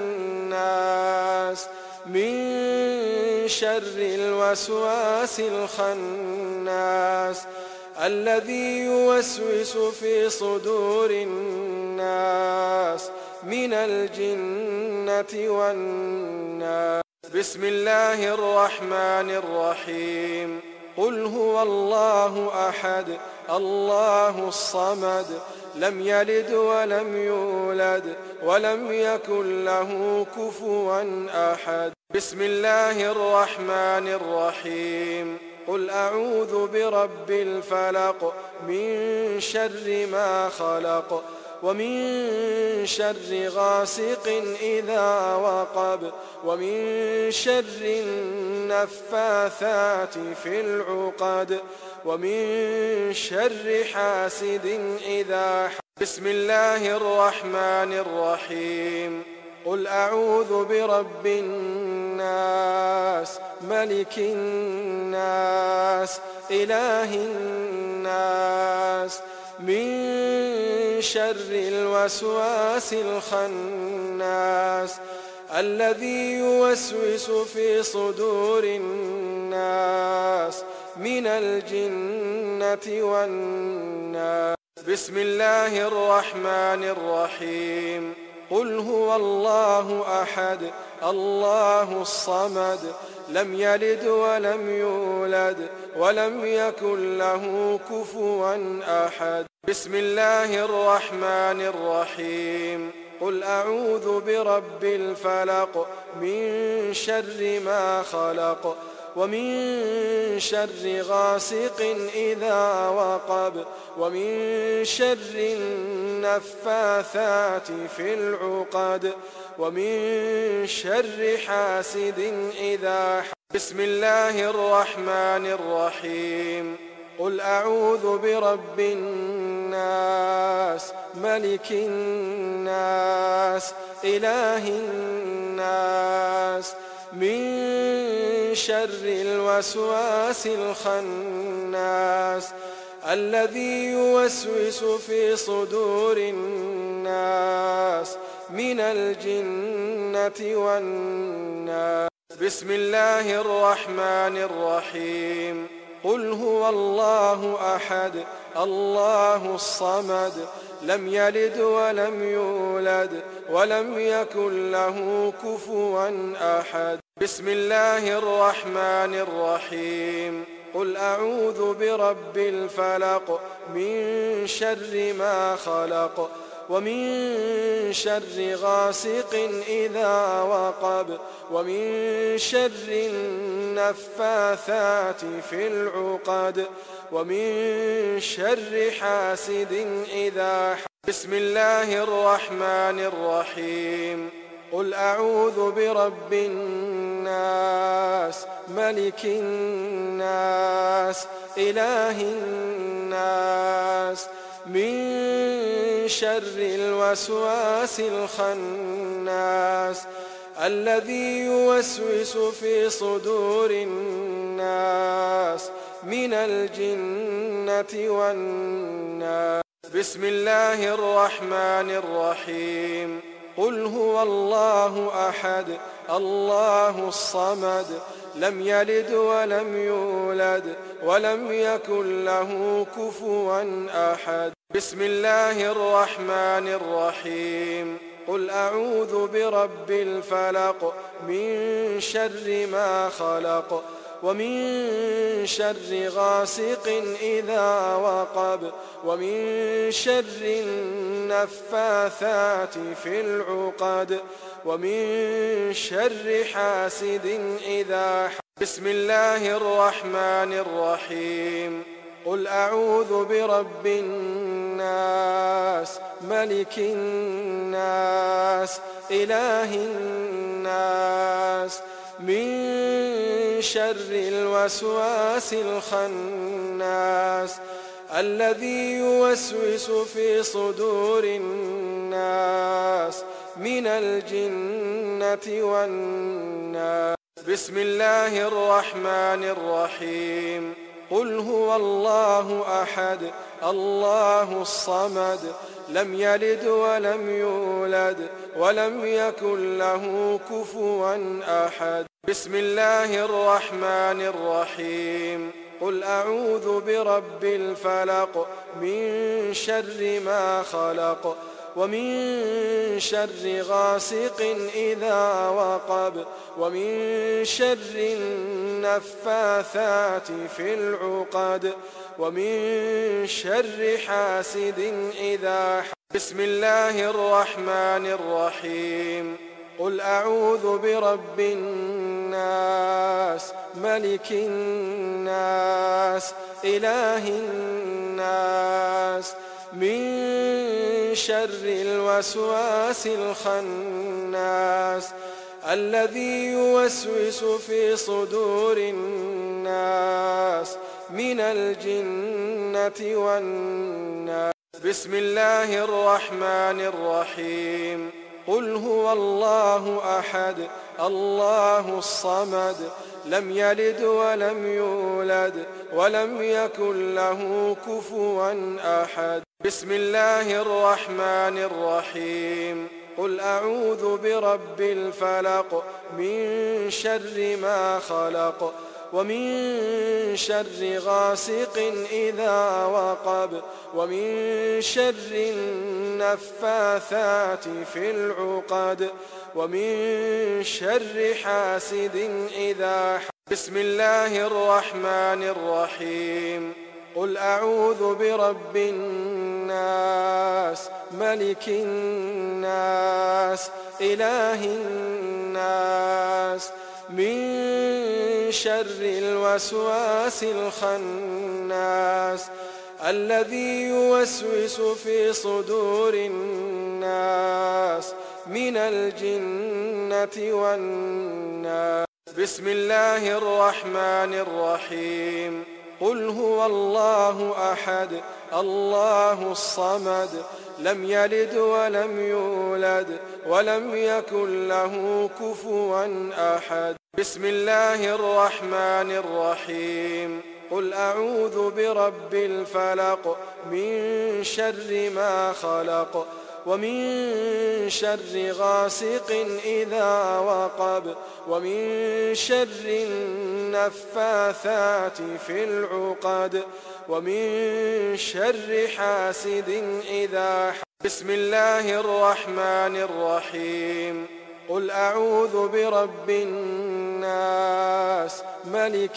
الناس من شر الوسواس الخناس الذي يوسوس في صدور الناس من الجنة والناس. بسم الله الرحمن الرحيم. قل هو الله أحد الله الصمد لم يلد ولم يولد ولم يكن له كفوا أحد. بسم الله الرحمن الرحيم. قل أعوذ برب الفلق من شر ما خلق ومن شر غاسق إذا وقب ومن شر النفاثات في العقد ومن شر حاسد إذا حسد. بسم الله الرحمن الرحيم. قل أعوذ برب الناس ملك الناس إله الناس من شر الوسواس الخناس الذي يوسوس في صدور الناس من الجنة والناس. بسم الله الرحمن الرحيم. قل هو الله أحد الله الصمد لم يلد ولم يولد ولم يكن له كفوا أحد. بسم الله الرحمن الرحيم قل أعوذ برب الفلق من شر ما خلق ومن شر غاسق إذا وقب ومن شر النفاثات في العقد ومن شر حاسد إذا حسد. بسم الله الرحمن الرحيم قل أعوذ برب الناس ملك الناس إله الناس من شر الوسواس الخناس الذي يوسوس في صدور الناس من الجنة والناس. بسم الله الرحمن الرحيم قل هو الله أحد الله الصمد لم يلد ولم يولد ولم يكن له كفوا أحد. بسم الله الرحمن الرحيم قل أعوذ برب الفلق من شر ما خلق ومن شر غاسق إذا وقب ومن شر النفاثات في العقد ومن شر حاسد إذا حسد. بسم الله الرحمن الرحيم قل أعوذ برب الناس ملك الناس إله الناس من شر الوسواس الخناس الذي يوسوس في صدور الناس من الجنة والناس. بسم الله الرحمن الرحيم قل هو الله أحد الله الصمد لم يلد ولم يولد ولم يكن له كفوا أحد. بسم الله الرحمن الرحيم قل أعوذ برب الفلق من شر ما خلق ومن شر غاسق إذا وقب ومن شر النفاثات في العقد ومن شر حاسد إذا حسد. بسم الله الرحمن الرحيم قل أعوذ برب الناس ملك الناس إله الناس من شر الوسواس الخناس الذي يوسوس في صدور الناس من الجنة والناس. بسم الله الرحمن الرحيم قل هو الله أحد الله الصمد لم يلد ولم يولد ولم يكن له كفوا أحد. بسم الله الرحمن الرحيم قل أعوذ برب الفلق من شر ما خلق ومن شر غاسق إذا وقب ومن شر النفاثات في العقد ومن شر حاسد إذا حسد. بسم الله الرحمن الرحيم قل أعوذ برب الناس ملك الناس إله الناس من شر الوسواس الخناس الذي يوسوس في صدور الناس من الجنة والناس. بسم الله الرحمن الرحيم قل هو الله أحد الله الصمد لم يلد ولم يولد ولم يكن له كفوا أحد. بسم الله الرحمن الرحيم قل أعوذ برب الفلق من شر ما خلق ومن شر غاسق إذا وقب ومن شر النفاثات في العقد ومن شر حاسد إذا حسد. بسم الله الرحمن الرحيم قل أعوذ برب الناس الناس ملك الناس إله الناس من شر الوسواس الخناس الذي يوسوس في صدور الناس من الجنة والناس. بسم الله الرحمن الرحيم. قل هو الله أحد الله الصمد لم يلد ولم يولد ولم يكن له كفوا أحد. بسم الله الرحمن الرحيم. قل أعوذ برب الفلق من شر ما خلق ومن شر غاسق إذا وقب ومن شر النفاثات في العقد ومن شر حاسد إذا حسد. بسم الله الرحمن الرحيم. قل أعوذ برب الناس ملك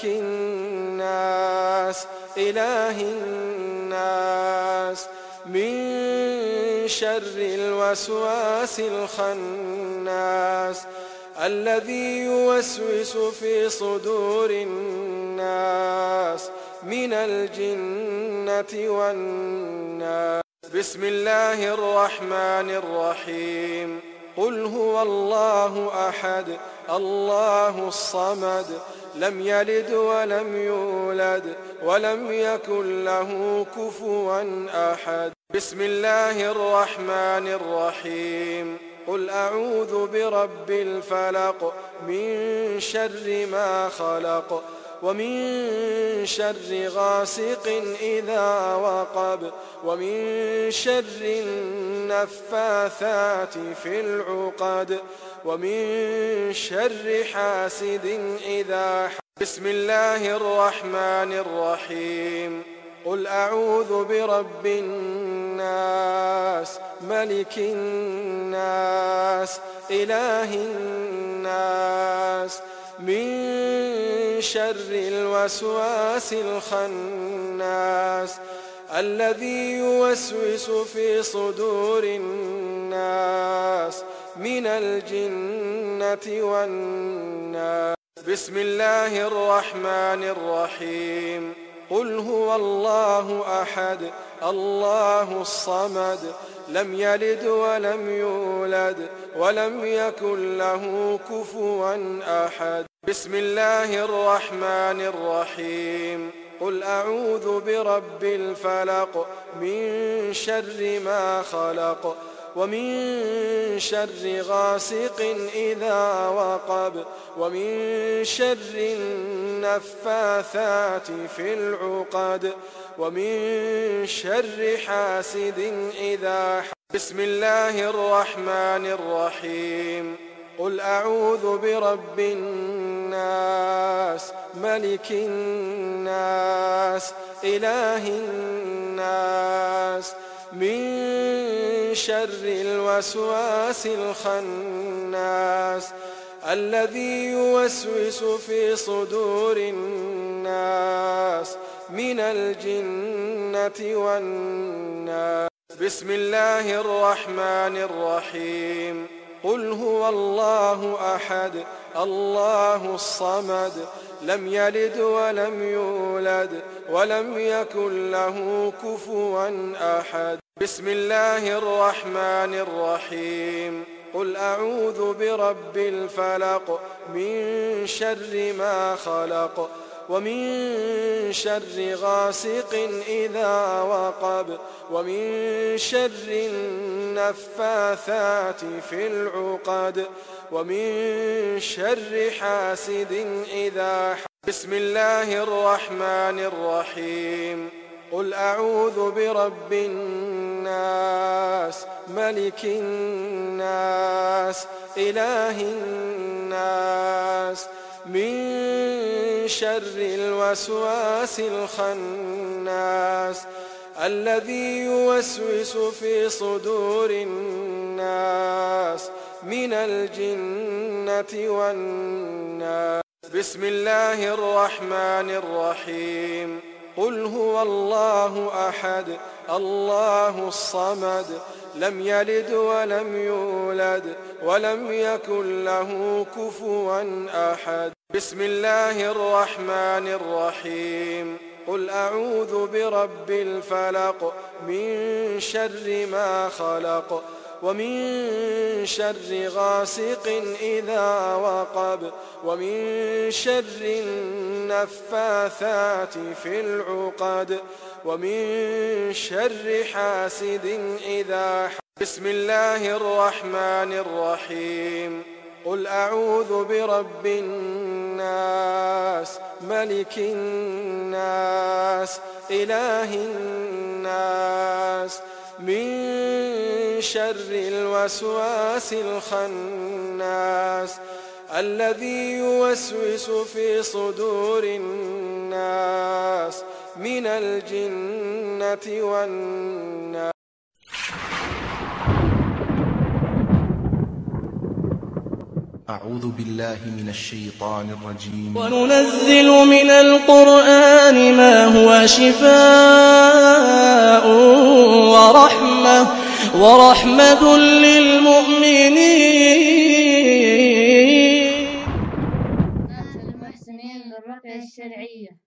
الناس إله الناس من شر الوسواس الخناس الذي يوسوس في صدور الناس من الجنة والناس. بسم الله الرحمن الرحيم. قل هو الله أحد الله الصمد لم يلد ولم يولد ولم يكن له كفوا أحد. بسم الله الرحمن الرحيم. قل أعوذ برب الفلق من شر ما خلق ومن شر غاسق إذا وقب ومن شر النفاثات في العقد ومن شر حاسد إذا حسد. بسم الله الرحمن الرحيم. قل أعوذ برب الناس ملك الناس إله الناس من شر الوسواس الخناس الذي يوسوس في صدور الناس من الجنة والناس. بسم الله الرحمن الرحيم. قل هو الله أحد الله الصمد لم يلد ولم يولد ولم يكن له كفوا أحد. بسم الله الرحمن الرحيم. قل أعوذ برب الفلق من شر ما خلق ومن شر غاسق إذا وقب ومن شر النفاثات في العقد ومن شر حاسد إذا حسد. بسم الله الرحمن الرحيم. قل أعوذ برب الناس ملك الناس إله الناس من شر الوسواس الخناس الذي يوسوس في صدور الناس من الجنة والناس. بسم الله الرحمن الرحيم. قل هو الله أحد الله الصمد لم يلد ولم يولد ولم يكن له كفوا أحد. بسم الله الرحمن الرحيم. قل أعوذ برب الفلق من شر ما خلق ومن شر غاسق إذا وقب ومن شر النفاثات في العقد ومن شر حاسد إذا حسد. بسم الله الرحمن الرحيم. قل أعوذ برب الناس ملك الناس إله الناس من شر الوسواس الخناس الذي يوسوس في صدور الناس من الجنة والناس. بسم الله الرحمن الرحيم. قل هو الله أحد الله الصمد لم يلد ولم يولد ولم يكن له كفوا أحد. بسم الله الرحمن الرحيم. قل أعوذ برب الفلق من شر ما خلق ومن شر غاسق إذا وقب ومن شر النفاثات في العقد ومن شر حاسد إذا حسد. بسم الله الرحمن الرحيم. قل أعوذ برب الناس ملك الناس إله الناس من شر الوسواس الخناس الذي يوسوس في صدور الناس من الجنة والناس. أعوذ بالله من الشيطان الرجيم. وننزل من القرآن ما هو شفاء ورحمة للمؤمنين. المحسنين للرقية الشرعية.